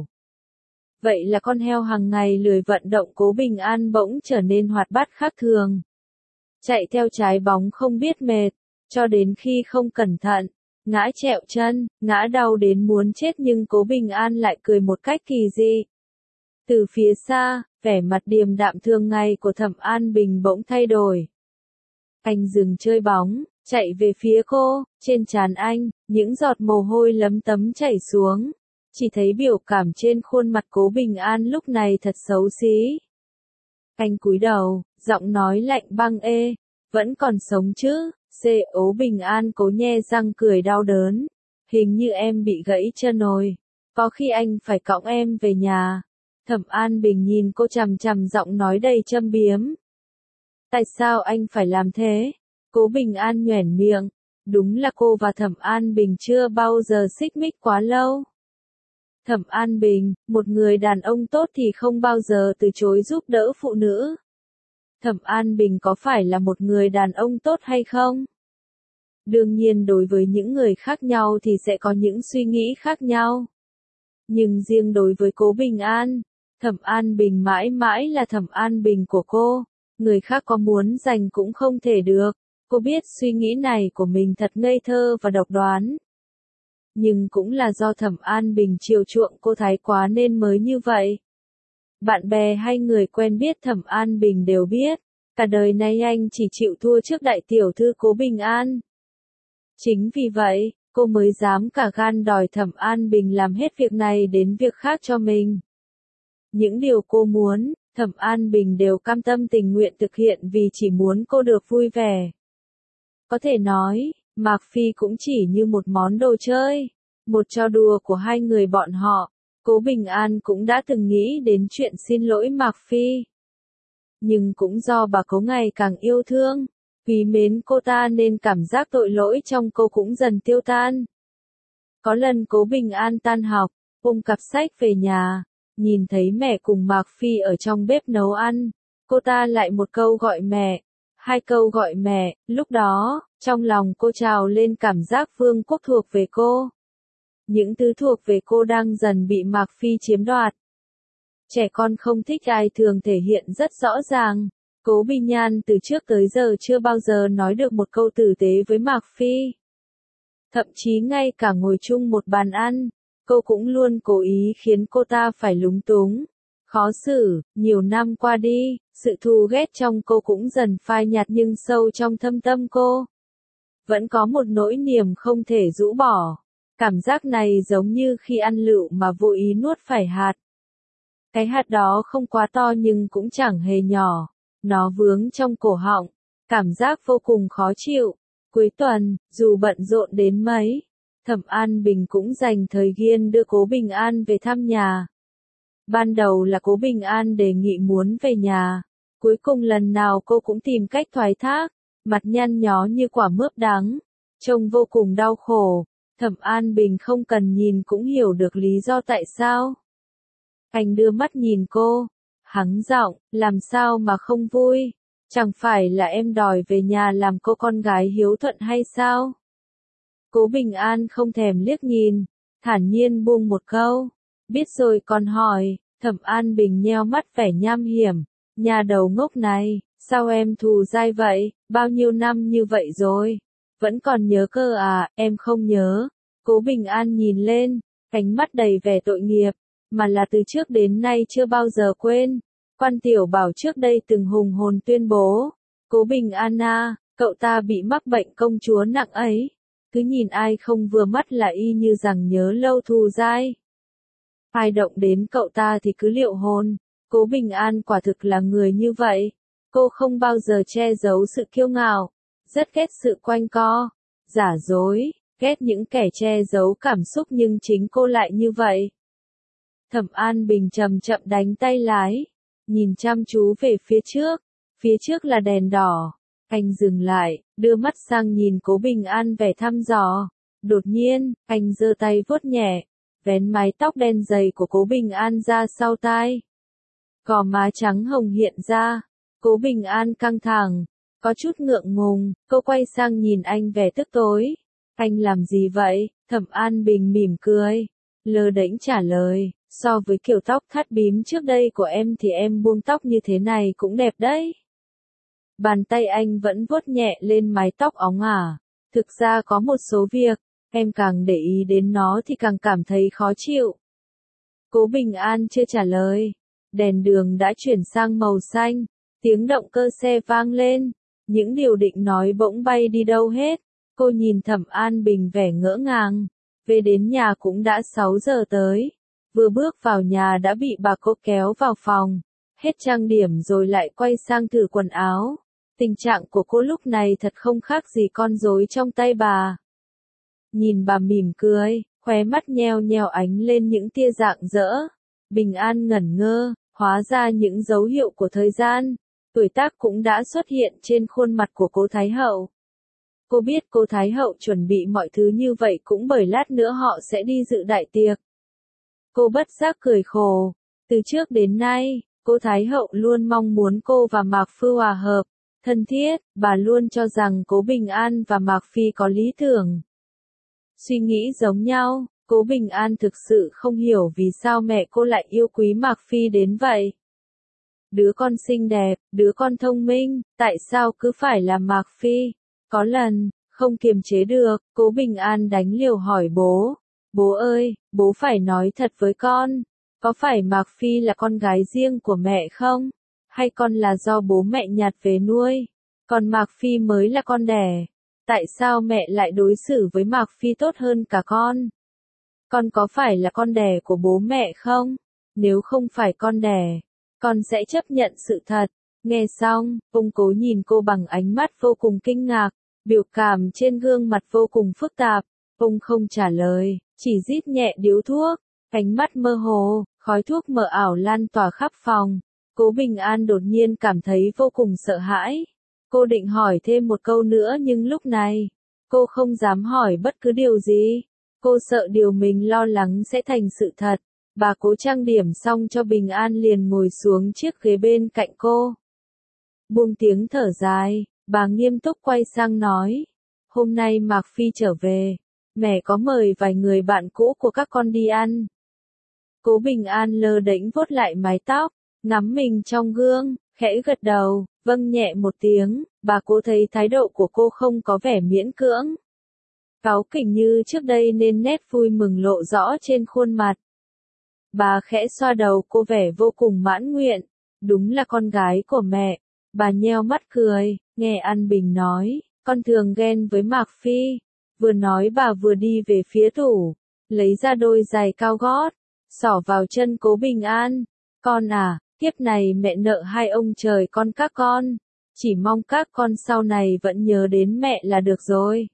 Vậy là con heo hàng ngày lười vận động Cố Bình An bỗng trở nên hoạt bát khác thường. Chạy theo trái bóng không biết mệt, cho đến khi không cẩn thận, ngã trẹo chân, ngã đau đến muốn chết nhưng Cố Bình An lại cười một cách kỳ dị. Từ phía xa, vẻ mặt điềm đạm thường ngày của Thẩm An Bình bỗng thay đổi. Anh dừng chơi bóng, chạy về phía cô, trên trán anh, những giọt mồ hôi lấm tấm chảy xuống. Chỉ thấy biểu cảm trên khuôn mặt Cố Bình An lúc này thật xấu xí. Anh cúi đầu, giọng nói lạnh băng ê, vẫn còn sống chứ? Xê Cố Bình An cố nhe răng cười đau đớn. Hình như em bị gãy chân rồi. Có khi anh phải cõng em về nhà. Thẩm An Bình nhìn cô chằm chằm giọng nói đầy châm biếm. Tại sao anh phải làm thế? Cố Bình An nhoẻn miệng. Đúng là cô và Thẩm An Bình chưa bao giờ xích mích quá lâu. Thẩm An Bình, một người đàn ông tốt thì không bao giờ từ chối giúp đỡ phụ nữ. Thẩm An Bình có phải là một người đàn ông tốt hay không? Đương nhiên đối với những người khác nhau thì sẽ có những suy nghĩ khác nhau. Nhưng riêng đối với Cố Bình An, Thẩm An Bình mãi mãi là Thẩm An Bình của cô. Người khác có muốn giành cũng không thể được. Cô biết suy nghĩ này của mình thật ngây thơ và độc đoán. Nhưng cũng là do Thẩm An Bình chiều chuộng cô thái quá nên mới như vậy. Bạn bè hay người quen biết Thẩm An Bình đều biết, cả đời nay anh chỉ chịu thua trước đại tiểu thư Cố Bình An. Chính vì vậy, cô mới dám cả gan đòi Thẩm An Bình làm hết việc này đến việc khác cho mình. Những điều cô muốn, Thẩm An Bình đều cam tâm tình nguyện thực hiện vì chỉ muốn cô được vui vẻ. Có thể nói, Mạc Phi cũng chỉ như một món đồ chơi, một trò đùa của hai người bọn họ. Cố Bình An cũng đã từng nghĩ đến chuyện xin lỗi Mạc Phi. Nhưng cũng do bà Cố ngày càng yêu thương, quý mến cô ta nên cảm giác tội lỗi trong cô cũng dần tiêu tan. Có lần Cố Bình An tan học, ôm cặp sách về nhà, nhìn thấy mẹ cùng Mạc Phi ở trong bếp nấu ăn, cô ta lại một câu gọi mẹ, hai câu gọi mẹ, lúc đó, trong lòng cô trào lên cảm giác vương quốc thuộc về cô. Những thứ thuộc về cô đang dần bị Mạc Phi chiếm đoạt. Trẻ con không thích ai thường thể hiện rất rõ ràng. Cố Bình An từ trước tới giờ chưa bao giờ nói được một câu tử tế với Mạc Phi. Thậm chí ngay cả ngồi chung một bàn ăn, cô cũng luôn cố ý khiến cô ta phải lúng túng, khó xử. Nhiều năm qua đi, sự thù ghét trong cô cũng dần phai nhạt nhưng sâu trong thâm tâm cô vẫn có một nỗi niềm không thể rũ bỏ. Cảm giác này giống như khi ăn lựu mà vô ý nuốt phải hạt. Cái hạt đó không quá to nhưng cũng chẳng hề nhỏ. Nó vướng trong cổ họng. Cảm giác vô cùng khó chịu. Cuối tuần, dù bận rộn đến mấy, Thẩm An Bình cũng dành thời gian đưa Cố Bình An về thăm nhà. Ban đầu là Cố Bình An đề nghị muốn về nhà. Cuối cùng lần nào cô cũng tìm cách thoái thác. Mặt nhăn nhó như quả mướp đắng. Trông vô cùng đau khổ. Thẩm An Bình không cần nhìn cũng hiểu được lý do tại sao. Anh đưa mắt nhìn cô, hắng giọng, làm sao mà không vui, chẳng phải là em đòi về nhà làm cô con gái hiếu thuận hay sao? Cố Bình An không thèm liếc nhìn, thản nhiên buông một câu, biết rồi còn hỏi. Thẩm An Bình nheo mắt vẻ nham hiểm, nhà đầu ngốc này, sao em thù dai vậy, bao nhiêu năm như vậy rồi? Vẫn còn nhớ cơ à, em không nhớ. Cố Bình An nhìn lên, ánh mắt đầy vẻ tội nghiệp, mà là từ trước đến nay chưa bao giờ quên. Quan Tiểu Bảo trước đây từng hùng hồn tuyên bố, Cố Bình An à, cậu ta bị mắc bệnh công chúa nặng ấy. Cứ nhìn ai không vừa mắt là y như rằng nhớ lâu thù dai. Ai động đến cậu ta thì cứ liệu hồn. Cố Bình An quả thực là người như vậy. Cô không bao giờ che giấu sự kiêu ngạo, rất ghét sự quanh co, giả dối, ghét những kẻ che giấu cảm xúc nhưng chính cô lại như vậy. Thẩm An Bình chậm chậm đánh tay lái, nhìn chăm chú về phía trước, phía trước là đèn đỏ. Anh dừng lại, đưa mắt sang nhìn Cố Bình An vẻ thăm dò. Đột nhiên, anh giơ tay vuốt nhẹ, vén mái tóc đen dày của Cố Bình An ra sau tai. Gò má trắng hồng hiện ra, Cố Bình An căng thẳng, có chút ngượng ngùng, cô quay sang nhìn anh vẻ tức tối. Anh làm gì vậy? Thẩm An Bình mỉm cười, lơ đễnh trả lời, so với kiểu tóc thắt bím trước đây của em thì em buông tóc như thế này cũng đẹp đấy. Bàn tay anh vẫn vuốt nhẹ lên mái tóc óng ả. Thực ra có một số việc, em càng để ý đến nó thì càng cảm thấy khó chịu. Cố Bình An chưa trả lời. Đèn đường đã chuyển sang màu xanh. Tiếng động cơ xe vang lên. Những điều định nói bỗng bay đi đâu hết. Cô nhìn Thẩm An Bình vẻ ngỡ ngàng. Về đến nhà cũng đã sáu giờ tới. Vừa bước vào nhà đã bị bà cô kéo vào phòng. Hết trang điểm rồi lại quay sang thử quần áo. Tình trạng của cô lúc này thật không khác gì con rối trong tay bà. Nhìn bà mỉm cười, khóe mắt nheo nheo ánh lên những tia rạng rỡ. Bình An ngẩn ngơ, hóa ra những dấu hiệu của thời gian. tuổi tác cũng đã xuất hiện trên khuôn mặt của cố Thái Hậu. Cô biết cô Thái Hậu chuẩn bị mọi thứ như vậy cũng bởi lát nữa họ sẽ đi dự đại tiệc. Cô bất giác cười khổ. Từ trước đến nay, cô Thái Hậu luôn mong muốn cô và Mạc Phi hòa hợp, thân thiết, bà luôn cho rằng Cố Bình An và Mạc Phi có lý tưởng. Suy nghĩ giống nhau, Cố Bình An thực sự không hiểu vì sao mẹ cô lại yêu quý Mạc Phi đến vậy. Đứa con xinh đẹp, đứa con thông minh, tại sao cứ phải là Mạc Phi? Có lần, không kiềm chế được, Cố Bình An đánh liều hỏi bố. Bố ơi, bố phải nói thật với con. Có phải Mạc Phi là con gái riêng của mẹ không? Hay con là do bố mẹ nhặt về nuôi? Còn Mạc Phi mới là con đẻ. Tại sao mẹ lại đối xử với Mạc Phi tốt hơn cả con? Con có phải là con đẻ của bố mẹ không? Nếu không phải con đẻ, con sẽ chấp nhận sự thật. Nghe xong, ông Cố nhìn cô bằng ánh mắt vô cùng kinh ngạc, biểu cảm trên gương mặt vô cùng phức tạp. Ông không trả lời, chỉ rít nhẹ điếu thuốc, ánh mắt mơ hồ, khói thuốc mờ ảo lan tỏa khắp phòng. Cố Bình An đột nhiên cảm thấy vô cùng sợ hãi. Cô định hỏi thêm một câu nữa nhưng lúc này, cô không dám hỏi bất cứ điều gì. Cô sợ điều mình lo lắng sẽ thành sự thật. Bà Cố trang điểm xong cho Bình An liền ngồi xuống chiếc ghế bên cạnh cô. Buông tiếng thở dài, bà nghiêm túc quay sang nói. Hôm nay Mạc Phi trở về, mẹ có mời vài người bạn cũ của các con đi ăn. Cố Bình An lơ đễnh vuốt lại mái tóc, ngắm mình trong gương, khẽ gật đầu, vâng nhẹ một tiếng. Bà Cố thấy thái độ của cô không có vẻ miễn cưỡng, cáu kỉnh như trước đây nên nét vui mừng lộ rõ trên khuôn mặt. Bà khẽ xoa đầu cô vẻ vô cùng mãn nguyện. Đúng là con gái của mẹ. Bà nheo mắt cười, nghe An Bình nói, con thường ghen với Mạc Phi. Vừa nói bà vừa đi về phía tủ, lấy ra đôi giày cao gót, xỏ vào chân Cố Bình An. Con à, kiếp này mẹ nợ hai ông trời con các con. Chỉ mong các con sau này vẫn nhớ đến mẹ là được rồi.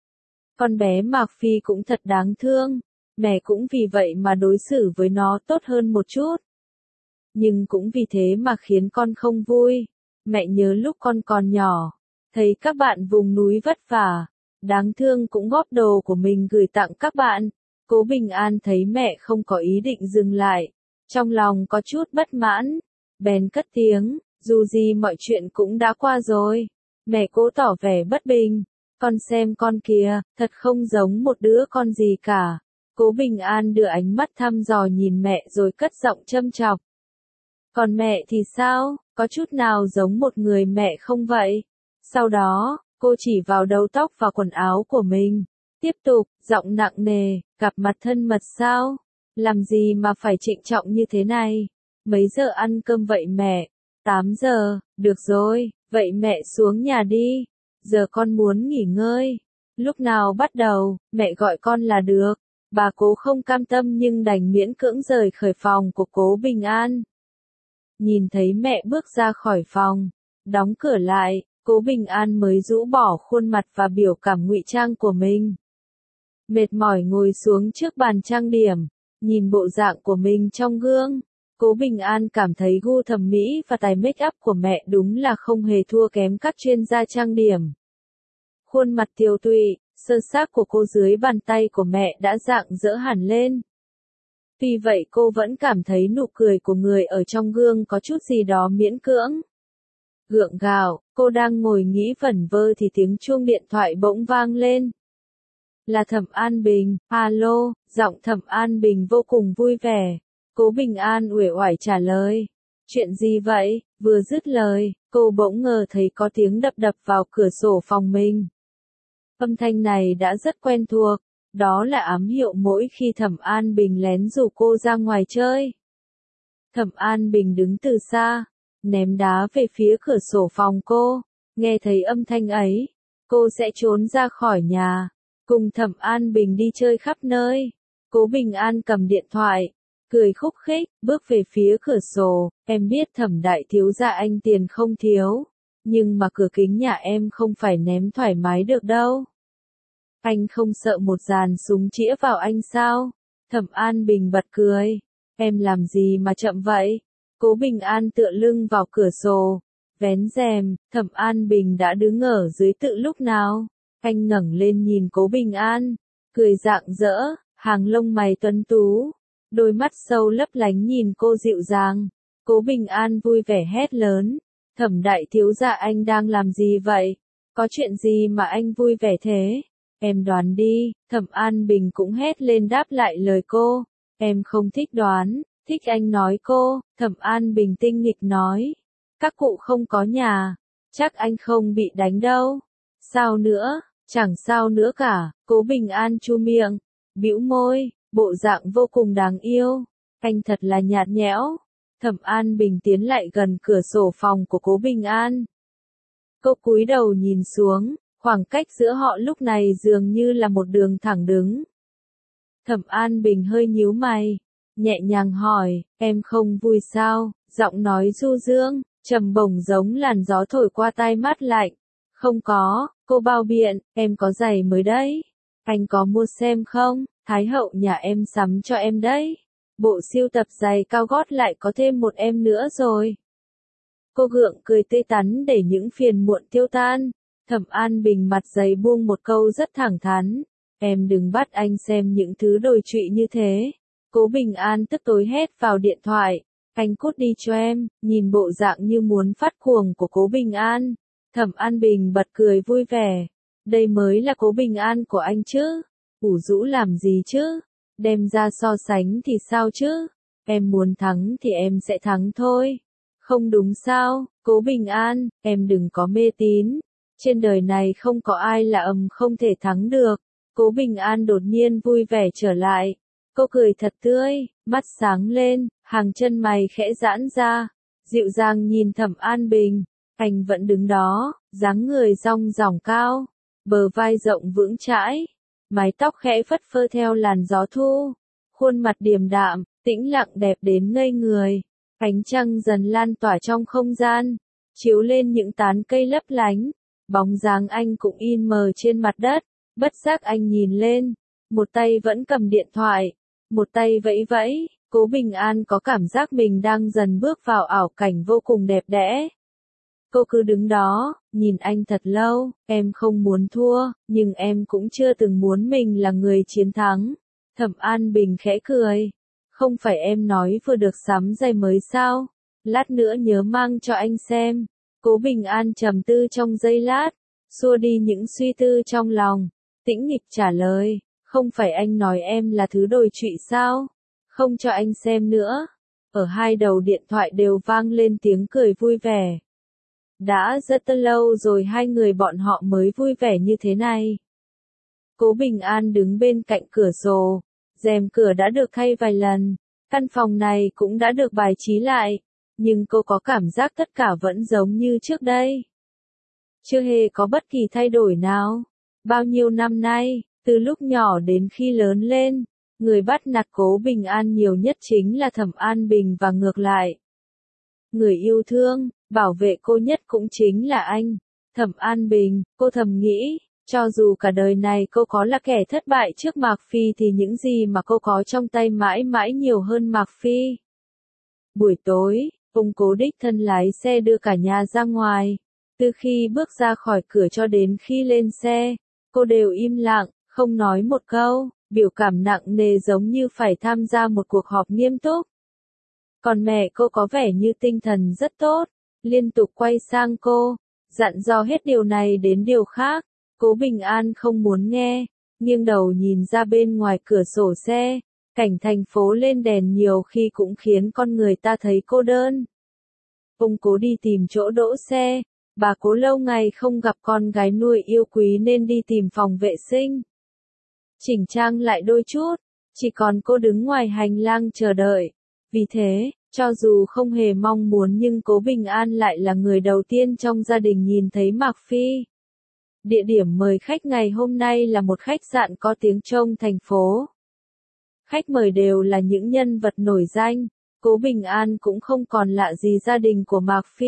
Con bé Mạc Phi cũng thật đáng thương. Mẹ cũng vì vậy mà đối xử với nó tốt hơn một chút. Nhưng cũng vì thế mà khiến con không vui. Mẹ nhớ lúc con còn nhỏ, thấy các bạn vùng núi vất vả, đáng thương cũng góp đồ của mình gửi tặng các bạn. Cố Bình An thấy mẹ không có ý định dừng lại, trong lòng có chút bất mãn, bèn cất tiếng, dù gì mọi chuyện cũng đã qua rồi. Mẹ cố tỏ vẻ bất bình, con xem con kìa, thật không giống một đứa con gì cả. Cố Bình An đưa ánh mắt thăm dò nhìn mẹ rồi cất giọng châm chọc. Còn mẹ thì sao, có chút nào giống một người mẹ không vậy? Sau đó, cô chỉ vào đầu tóc và quần áo của mình. Tiếp tục, giọng nặng nề, gặp mặt thân mật sao? Làm gì mà phải trịnh trọng như thế này? Mấy giờ ăn cơm vậy mẹ? tám giờ, được rồi, vậy mẹ xuống nhà đi. Giờ con muốn nghỉ ngơi. Lúc nào bắt đầu, mẹ gọi con là được. Bà Cố không cam tâm nhưng đành miễn cưỡng rời khỏi phòng của Cố Bình An. Nhìn thấy mẹ bước ra khỏi phòng, đóng cửa lại, Cố Bình An mới rũ bỏ khuôn mặt và biểu cảm ngụy trang của mình. Mệt mỏi ngồi xuống trước bàn trang điểm, nhìn bộ dạng của mình trong gương. Cố Bình An cảm thấy gu thẩm mỹ và tài make up của mẹ đúng là không hề thua kém các chuyên gia trang điểm. Khuôn mặt tiều tụy, sơ xác của cô dưới bàn tay của mẹ đã rạng rỡ hẳn lên. Tuy vậy cô vẫn cảm thấy nụ cười của người ở trong gương có chút gì đó miễn cưỡng. Gượng gạo, cô đang ngồi nghĩ vẩn vơ thì tiếng chuông điện thoại bỗng vang lên. Là Thẩm An Bình, alo, giọng Thẩm An Bình vô cùng vui vẻ. Cố Bình An uể oải trả lời. Chuyện gì vậy? Vừa dứt lời, cô bỗng ngờ thấy có tiếng đập đập vào cửa sổ phòng mình. Âm thanh này đã rất quen thuộc, đó là ám hiệu mỗi khi Thẩm An Bình lén rủ cô ra ngoài chơi. Thẩm An Bình đứng từ xa, ném đá về phía cửa sổ phòng cô, nghe thấy âm thanh ấy, cô sẽ trốn ra khỏi nhà, cùng Thẩm An Bình đi chơi khắp nơi. Cố Bình An cầm điện thoại, cười khúc khích, bước về phía cửa sổ, em biết Thẩm đại thiếu gia anh tiền không thiếu, nhưng mà cửa kính nhà em không phải ném thoải mái được đâu. Anh không sợ một dàn súng chĩa vào anh sao? Thẩm An Bình bật cười. Em làm gì mà chậm vậy? Cố Bình An tựa lưng vào cửa sổ, Vén rèm, Thẩm An Bình đã đứng ở dưới tự lúc nào. Anh ngẩng lên nhìn Cố Bình An, cười rạng rỡ, hàng lông mày tuấn tú, đôi mắt sâu lấp lánh nhìn cô dịu dàng. Cố Bình An vui vẻ hét lớn, Thẩm đại thiếu gia anh đang làm gì vậy? Có chuyện gì mà anh vui vẻ thế? Em đoán đi, Thẩm An Bình cũng hét lên đáp lại lời cô. Em không thích đoán, thích anh nói cô. Thẩm An Bình tinh nghịch nói. Các cụ không có nhà, chắc anh không bị đánh đâu. Sao nữa, chẳng sao nữa cả. Cố Bình An chu miệng, bĩu môi, bộ dạng vô cùng đáng yêu. Anh thật là nhạt nhẽo. Thẩm An Bình tiến lại gần cửa sổ phòng của Cố Bình An. Cô cúi đầu nhìn xuống, khoảng cách giữa họ lúc này dường như là một đường thẳng đứng. Thẩm An Bình hơi nhíu mày, nhẹ nhàng hỏi, em không vui sao? Giọng nói du dương, trầm bổng giống làn gió thổi qua tai mát lạnh. Không có, cô bao biện, em có giày mới đấy. Anh có mua xem không? Thái hậu nhà em sắm cho em đấy. Bộ siêu tập giày cao gót lại có thêm một em nữa rồi. Cô gượng cười tươi tắn để những phiền muộn tiêu tan. Thẩm An Bình mặt dày buông một câu rất thẳng thắn. Em đừng bắt anh xem những thứ đồi trụy như thế. Cố Bình An tức tối hét vào điện thoại. Anh cút đi cho em, nhìn bộ dạng như muốn phát cuồng của Cố Bình An. Thẩm An Bình bật cười vui vẻ. Đây mới là Cố Bình An của anh chứ. Ủ rũ làm gì chứ? Đem ra so sánh thì sao chứ? Em muốn thắng thì em sẽ thắng thôi. Không đúng sao, Cố Bình An, em đừng có mê tín. Trên đời này không có ai là ầm không thể thắng được. Cố Bình An đột nhiên vui vẻ trở lại. Cô cười thật tươi, mắt sáng lên, hàng chân mày khẽ giãn ra. Dịu dàng nhìn Thẩm An Bình. Anh vẫn đứng đó, dáng người dong dỏng cao. Bờ vai rộng vững chãi. Mái tóc khẽ phất phơ theo làn gió thu. Khuôn mặt điềm đạm, tĩnh lặng đẹp đến ngây người. Ánh trăng dần lan tỏa trong không gian, chiếu lên những tán cây lấp lánh. Bóng dáng anh cũng in mờ trên mặt đất. Bất giác anh nhìn lên, một tay vẫn cầm điện thoại, một tay vẫy vẫy. Cố Bình An có cảm giác mình đang dần bước vào ảo cảnh vô cùng đẹp đẽ. Cô cứ đứng đó, nhìn anh thật lâu. Em không muốn thua, nhưng em cũng chưa từng muốn mình là người chiến thắng. Thẩm An Bình khẽ cười. Không phải em nói vừa được sắm giày mới sao? Lát nữa nhớ mang cho anh xem. Cố Bình An trầm tư trong giây lát, xua đi những suy tư trong lòng. Tĩnh nghịch trả lời, không phải anh nói em là thứ đồi trụy sao? Không cho anh xem nữa. Ở hai đầu điện thoại đều vang lên tiếng cười vui vẻ. Đã rất lâu rồi hai người bọn họ mới vui vẻ như thế này. Cố Bình An đứng bên cạnh cửa sổ, rèm cửa đã được thay vài lần, căn phòng này cũng đã được bài trí lại, nhưng cô có cảm giác tất cả vẫn giống như trước đây. Chưa hề có bất kỳ thay đổi nào. Bao nhiêu năm nay, từ lúc nhỏ đến khi lớn lên, người bắt nạt Cố Bình An nhiều nhất chính là Thẩm An Bình và ngược lại. Người yêu thương, bảo vệ cô nhất cũng chính là anh, Thẩm An Bình. Cô thầm nghĩ, cho dù cả đời này cô có là kẻ thất bại trước Mạc Phi thì những gì mà cô có trong tay mãi mãi nhiều hơn Mạc Phi. Buổi tối, ông Cố đích thân lái xe đưa cả nhà ra ngoài. Từ khi bước ra khỏi cửa cho đến khi lên xe, cô đều im lặng, không nói một câu, biểu cảm nặng nề giống như phải tham gia một cuộc họp nghiêm túc. Còn mẹ cô có vẻ như tinh thần rất tốt, liên tục quay sang cô, dặn dò hết điều này đến điều khác. Cố Bình An không muốn nghe, nghiêng đầu nhìn ra bên ngoài cửa sổ xe, cảnh thành phố lên đèn nhiều khi cũng khiến con người ta thấy cô đơn. Ông Cố đi tìm chỗ đỗ xe, bà Cố lâu ngày không gặp con gái nuôi yêu quý nên đi tìm phòng vệ sinh. Chỉnh trang lại đôi chút, chỉ còn cô đứng ngoài hành lang chờ đợi. Vì thế, cho dù không hề mong muốn nhưng Cố Bình An lại là người đầu tiên trong gia đình nhìn thấy Mạc Phi. Địa điểm mời khách ngày hôm nay là một khách sạn có tiếng trong thành phố. Khách mời đều là những nhân vật nổi danh. Cố Bình An cũng không còn lạ gì gia đình của Mạc Phi.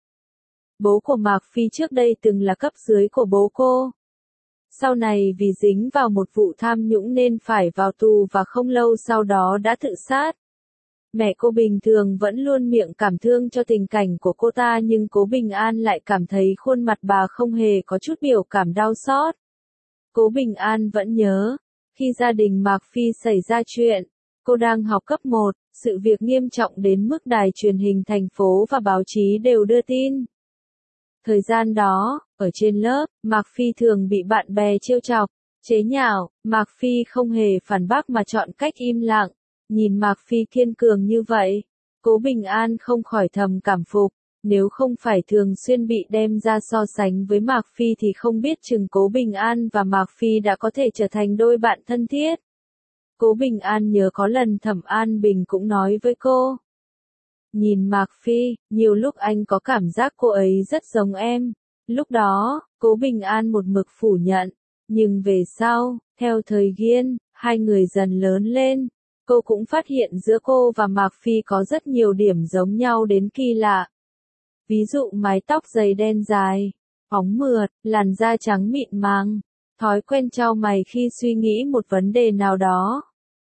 Bố của Mạc Phi trước đây từng là cấp dưới của bố cô. Sau này vì dính vào một vụ tham nhũng nên phải vào tù và không lâu sau đó đã tự sát. Mẹ cô bình thường vẫn luôn miệng cảm thương cho tình cảnh của cô ta nhưng Cố Bình An lại cảm thấy khuôn mặt bà không hề có chút biểu cảm đau xót. Cố Bình An vẫn nhớ, khi gia đình Mạc Phi xảy ra chuyện, cô đang học cấp một, sự việc nghiêm trọng đến mức đài truyền hình thành phố và báo chí đều đưa tin. Thời gian đó, ở trên lớp, Mạc Phi thường bị bạn bè trêu chọc, chế nhạo, Mạc Phi không hề phản bác mà chọn cách im lặng. Nhìn Mạc Phi kiên cường như vậy, Cố Bình An không khỏi thầm cảm phục, nếu không phải thường xuyên bị đem ra so sánh với Mạc Phi thì không biết chừng Cố Bình An và Mạc Phi đã có thể trở thành đôi bạn thân thiết. Cố Bình An nhớ có lần Thẩm An Bình cũng nói với cô. Nhìn Mạc Phi, nhiều lúc anh có cảm giác cô ấy rất giống em. Lúc đó, Cố Bình An một mực phủ nhận, nhưng về sau, theo thời gian, hai người dần lớn lên. Cô cũng phát hiện giữa cô và Mạc Phi có rất nhiều điểm giống nhau đến kỳ lạ. Ví dụ mái tóc dày đen dài, óng mượt, làn da trắng mịn màng, thói quen chau mày khi suy nghĩ một vấn đề nào đó.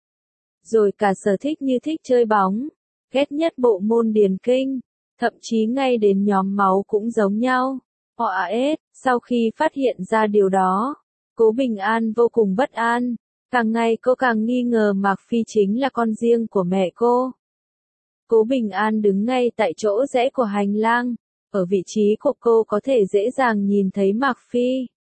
Rồi cả sở thích như thích chơi bóng, ghét nhất bộ môn điền kinh, thậm chí ngay đến nhóm máu cũng giống nhau. o a ét, sau khi phát hiện ra điều đó, Cố Bình An vô cùng bất an. Càng ngày cô càng nghi ngờ Mạc Phi chính là con riêng của mẹ cô. Cố Bình An đứng ngay tại chỗ rẽ của hành lang, ở vị trí của cô có thể dễ dàng nhìn thấy Mạc Phi.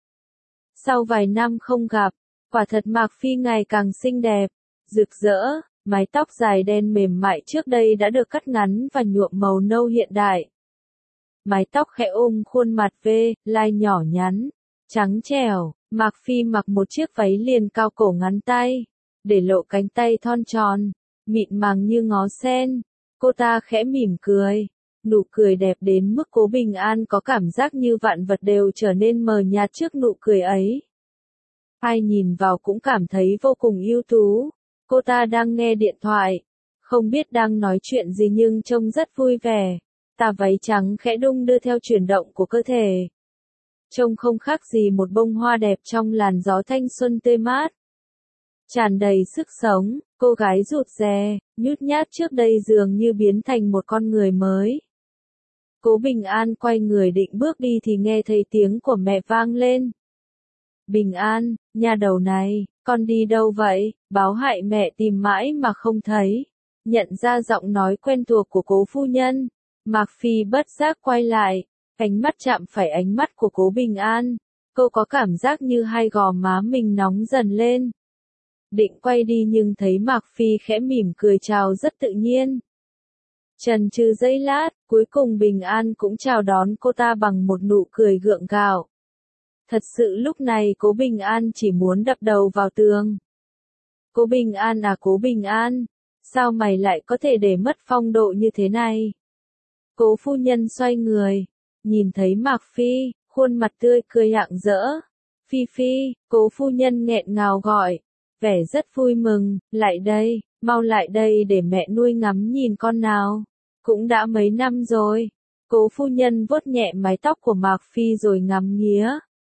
Sau vài năm không gặp, quả thật Mạc Phi ngày càng xinh đẹp, rực rỡ, mái tóc dài đen mềm mại trước đây đã được cắt ngắn và nhuộm màu nâu hiện đại. Mái tóc khẽ ôm khuôn mặt V, lai nhỏ nhắn, trắng trẻo. Mạc Phi mặc một chiếc váy liền cao cổ ngắn tay, để lộ cánh tay thon tròn, mịn màng như ngó sen. Cô ta khẽ mỉm cười, nụ cười đẹp đến mức Cố Bình An có cảm giác như vạn vật đều trở nên mờ nhạt trước nụ cười ấy. Ai nhìn vào cũng cảm thấy vô cùng ưu tú. Cô ta đang nghe điện thoại, không biết đang nói chuyện gì nhưng trông rất vui vẻ. Tà váy trắng khẽ đung đưa theo chuyển động của cơ thể. Trông không khác gì một bông hoa đẹp trong làn gió thanh xuân tươi mát. Tràn đầy sức sống, cô gái rụt rè, nhút nhát trước đây dường như biến thành một con người mới. Cố Bình An quay người định bước đi thì nghe thấy tiếng của mẹ vang lên. Bình An, nhà đầu này, con đi đâu vậy? Báo hại mẹ tìm mãi mà không thấy. Nhận ra giọng nói quen thuộc của Cố phu nhân, Mạc Phi bất giác quay lại. Ánh mắt chạm phải ánh mắt của Cố Bình An, cô có cảm giác như hai gò má mình nóng dần lên. Định quay đi nhưng thấy Mạc Phi khẽ mỉm cười chào rất tự nhiên. Chần chừ giây lát, cuối cùng Bình An cũng chào đón cô ta bằng một nụ cười gượng gạo. Thật sự lúc này Cố Bình An chỉ muốn đập đầu vào tường. Cố Bình An à Cố Bình An, sao mày lại có thể để mất phong độ như thế này? Cố phu nhân xoay người. Nhìn thấy Mạc Phi, khuôn mặt tươi cười rạng rỡ. Phi Phi, Cố phu nhân nghẹn ngào gọi, vẻ rất vui mừng, lại đây, mau lại đây để mẹ nuôi ngắm nhìn con nào. Cũng đã mấy năm rồi. Cố phu nhân vuốt nhẹ mái tóc của Mạc Phi rồi ngắm nghía.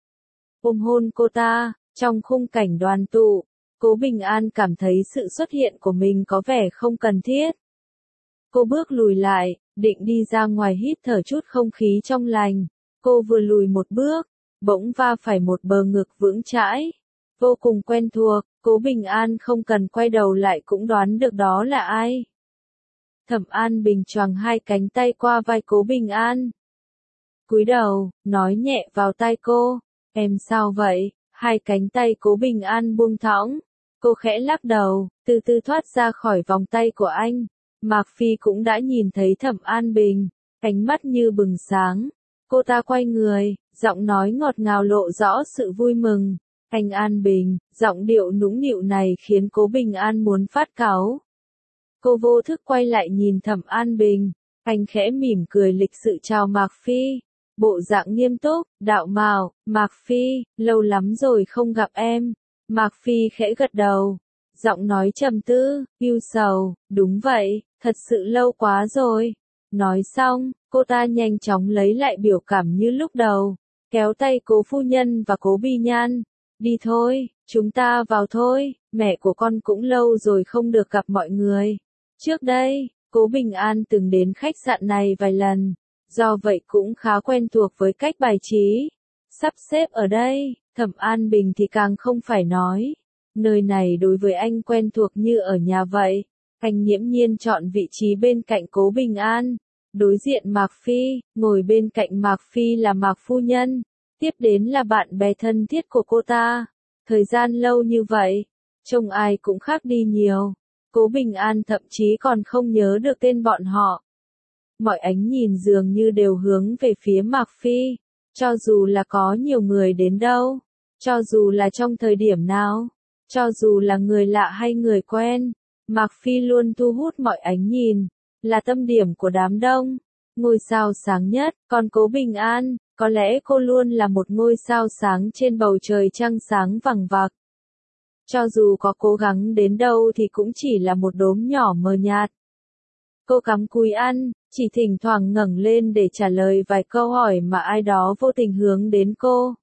Ôm hôn cô ta, trong khung cảnh đoàn tụ, Cố Bình An cảm thấy sự xuất hiện của mình có vẻ không cần thiết. Cô bước lùi lại, định đi ra ngoài hít thở chút không khí trong lành. Cô vừa lùi một bước, bỗng va phải một bờ ngực vững chãi. Vô cùng quen thuộc, Cố Bình An không cần quay đầu lại cũng đoán được đó là ai. Thẩm An Bình choàng hai cánh tay qua vai Cố Bình An. Cúi đầu, nói nhẹ vào tai cô, em sao vậy? Hai cánh tay Cố Bình An buông thõng. Cô khẽ lắc đầu, từ từ thoát ra khỏi vòng tay của anh. Mạc Phi cũng đã nhìn thấy Thẩm An Bình, ánh mắt như bừng sáng. Cô ta quay người, giọng nói ngọt ngào lộ rõ sự vui mừng. Anh An Bình, giọng điệu nũng nịu này khiến Cố Bình An muốn phát cáu. Cô vô thức quay lại nhìn Thẩm An Bình, anh khẽ mỉm cười lịch sự chào Mạc Phi. Bộ dạng nghiêm túc, đạo mạo, Mạc Phi, lâu lắm rồi không gặp em. Mạc Phi khẽ gật đầu, giọng nói trầm tư, ưu sầu, đúng vậy, thật sự lâu quá rồi. Nói xong, cô ta nhanh chóng lấy lại biểu cảm như lúc đầu, kéo tay Cố phu nhân và Cố Bi Nhan. Đi thôi, chúng ta vào thôi, mẹ của con cũng lâu rồi không được gặp mọi người. Trước đây, Cố Bình An từng đến khách sạn này vài lần, do vậy cũng khá quen thuộc với cách bài trí, sắp xếp ở đây. Thẩm An Bình thì càng không phải nói. Nơi này đối với anh quen thuộc như ở nhà vậy. Anh nghiễm nhiên chọn vị trí bên cạnh Cố Bình An. Đối diện Mạc Phi, ngồi bên cạnh Mạc Phi là Mạc Phu Nhân. Tiếp đến là bạn bè thân thiết của cô ta. Thời gian lâu như vậy, trông ai cũng khác đi nhiều. Cố Bình An thậm chí còn không nhớ được tên bọn họ. Mọi ánh nhìn dường như đều hướng về phía Mạc Phi. Cho dù là có nhiều người đến đâu, cho dù là trong thời điểm nào, cho dù là người lạ hay người quen, Mạc Phi luôn thu hút mọi ánh nhìn, là tâm điểm của đám đông, ngôi sao sáng nhất. Còn Cố Bình An, có lẽ cô luôn là một ngôi sao sáng trên bầu trời trăng sáng vằng vặc. Cho dù có cố gắng đến đâu thì cũng chỉ là một đốm nhỏ mờ nhạt. Cô cắm cúi ăn, chỉ thỉnh thoảng ngẩng lên để trả lời vài câu hỏi mà ai đó vô tình hướng đến cô.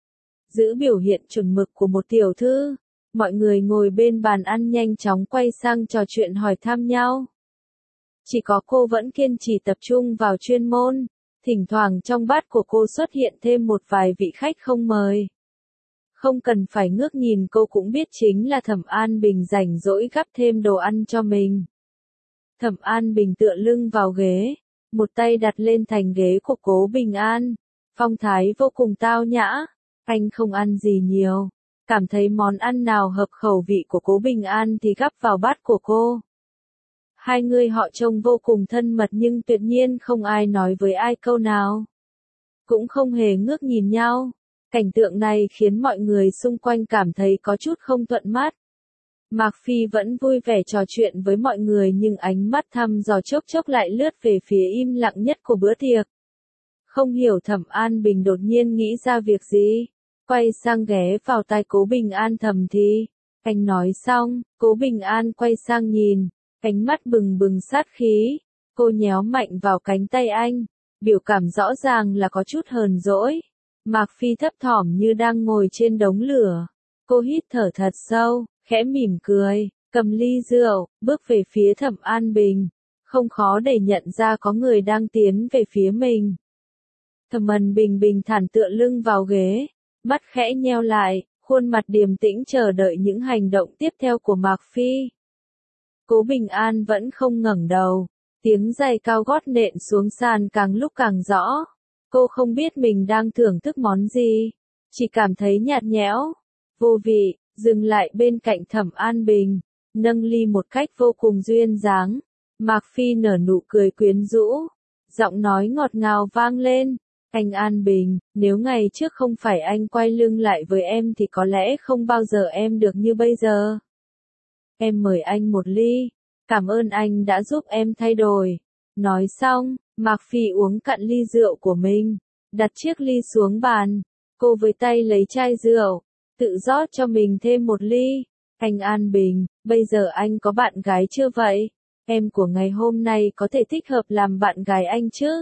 Giữ biểu hiện chuẩn mực của một tiểu thư, mọi người ngồi bên bàn ăn nhanh chóng quay sang trò chuyện hỏi thăm nhau. Chỉ có cô vẫn kiên trì tập trung vào chuyên môn, thỉnh thoảng trong bát của cô xuất hiện thêm một vài vị khách không mời. Không cần phải ngước nhìn cô cũng biết chính là Thẩm An Bình rảnh rỗi gắp thêm đồ ăn cho mình. Thẩm An Bình tựa lưng vào ghế, một tay đặt lên thành ghế của Cố Bình An, phong thái vô cùng tao nhã. Anh không ăn gì nhiều, cảm thấy món ăn nào hợp khẩu vị của Cố Bình An thì gắp vào bát của cô. Hai người họ trông vô cùng thân mật nhưng tuyệt nhiên không ai nói với ai câu nào. Cũng không hề ngước nhìn nhau. Cảnh tượng này khiến mọi người xung quanh cảm thấy có chút không thuận mắt. Mạc Phi vẫn vui vẻ trò chuyện với mọi người nhưng ánh mắt thăm dò chốc chốc lại lướt về phía im lặng nhất của bữa tiệc. Không hiểu Thẩm An Bình đột nhiên nghĩ ra việc gì, quay sang ghé vào tai Cố Bình An thầm thì. Anh nói xong, Cố Bình An quay sang nhìn, ánh mắt bừng bừng sát khí. Cô nhéo mạnh vào cánh tay anh, biểu cảm rõ ràng là có chút hờn dỗi. Mạc Phi thấp thỏm như đang ngồi trên đống lửa. Cô hít thở thật sâu, khẽ mỉm cười, cầm ly rượu, bước về phía Thẩm An Bình. Không khó để nhận ra có người đang tiến về phía mình. Thẩm An Bình bình thản tựa lưng vào ghế, mắt khẽ nheo lại, khuôn mặt điềm tĩnh chờ đợi những hành động tiếp theo của Mạc Phi. Cố Bình An vẫn không ngẩng đầu, tiếng giày cao gót nện xuống sàn càng lúc càng rõ. Cô không biết mình đang thưởng thức món gì, chỉ cảm thấy nhạt nhẽo, vô vị, dừng lại bên cạnh Thẩm An Bình, nâng ly một cách vô cùng duyên dáng. Mạc Phi nở nụ cười quyến rũ, giọng nói ngọt ngào vang lên. Anh An Bình, nếu ngày trước không phải anh quay lưng lại với em thì có lẽ không bao giờ em được như bây giờ. Em mời anh một ly, cảm ơn anh đã giúp em thay đổi. Nói xong, Mạc Phi uống cạn ly rượu của mình, đặt chiếc ly xuống bàn. Cô với tay lấy chai rượu, tự rót cho mình thêm một ly. Anh An Bình, bây giờ anh có bạn gái chưa vậy? Em của ngày hôm nay có thể thích hợp làm bạn gái anh chứ?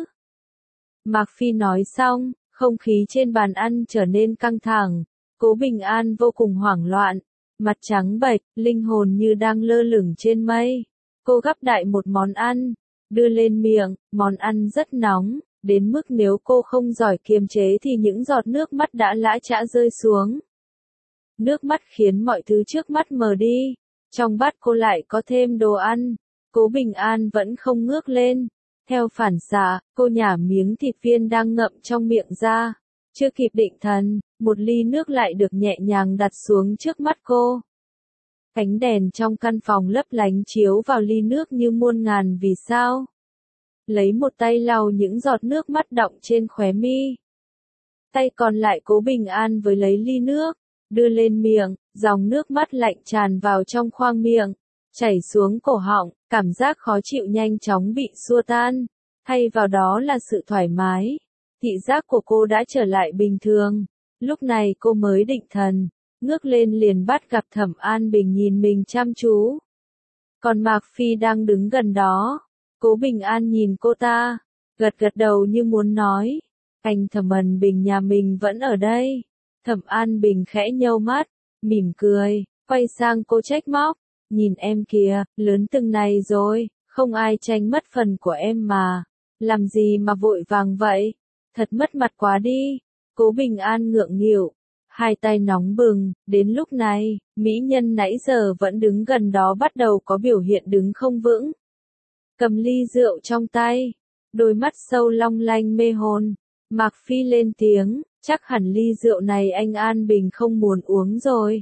Mạc Phi nói xong, không khí trên bàn ăn trở nên căng thẳng. Cố Bình An vô cùng hoảng loạn, mặt trắng bệch, linh hồn như đang lơ lửng trên mây. Cô gắp đại một món ăn, đưa lên miệng, món ăn rất nóng, đến mức nếu cô không giỏi kiềm chế thì những giọt nước mắt đã lã chã rơi xuống. Nước mắt khiến mọi thứ trước mắt mờ đi, trong bát cô lại có thêm đồ ăn. Cố Bình An vẫn không ngước lên. Theo phản xạ, cô nhả miếng thịt viên đang ngậm trong miệng ra. Chưa kịp định thần, một ly nước lại được nhẹ nhàng đặt xuống trước mắt cô. Ánh đèn trong căn phòng lấp lánh chiếu vào ly nước như muôn ngàn vì sao. Lấy một tay lau những giọt nước mắt đọng trên khóe mi. Tay còn lại Cố Bình An với lấy ly nước, đưa lên miệng, dòng nước mắt lạnh tràn vào trong khoang miệng, chảy xuống cổ họng, cảm giác khó chịu nhanh chóng bị xua tan, thay vào đó là sự thoải mái. Thị giác của cô đã trở lại bình thường, lúc này cô mới định thần, ngước lên liền bắt gặp Thẩm An Bình nhìn mình chăm chú. Còn Mạc Phi đang đứng gần đó. Cố Bình An nhìn cô ta, gật gật đầu như muốn nói, anh Thẩm An Bình nhà mình vẫn ở đây. Thẩm An Bình khẽ nheo mắt, mỉm cười, quay sang cô trách móc, nhìn em kìa, lớn từng này rồi, không Không ai tranh mất phần của em mà. Làm gì mà vội vàng vậy? Thật mất mặt quá đi. Cố Bình An ngượng nghịu, hai tay nóng bừng. Đến lúc này, mỹ nhân nãy giờ vẫn đứng gần đó bắt đầu có biểu hiện đứng không vững. Cầm ly rượu trong tay, đôi mắt sâu long lanh mê hồn. Mạc Phi lên tiếng, chắc hẳn ly rượu này anh An Bình không muốn uống rồi.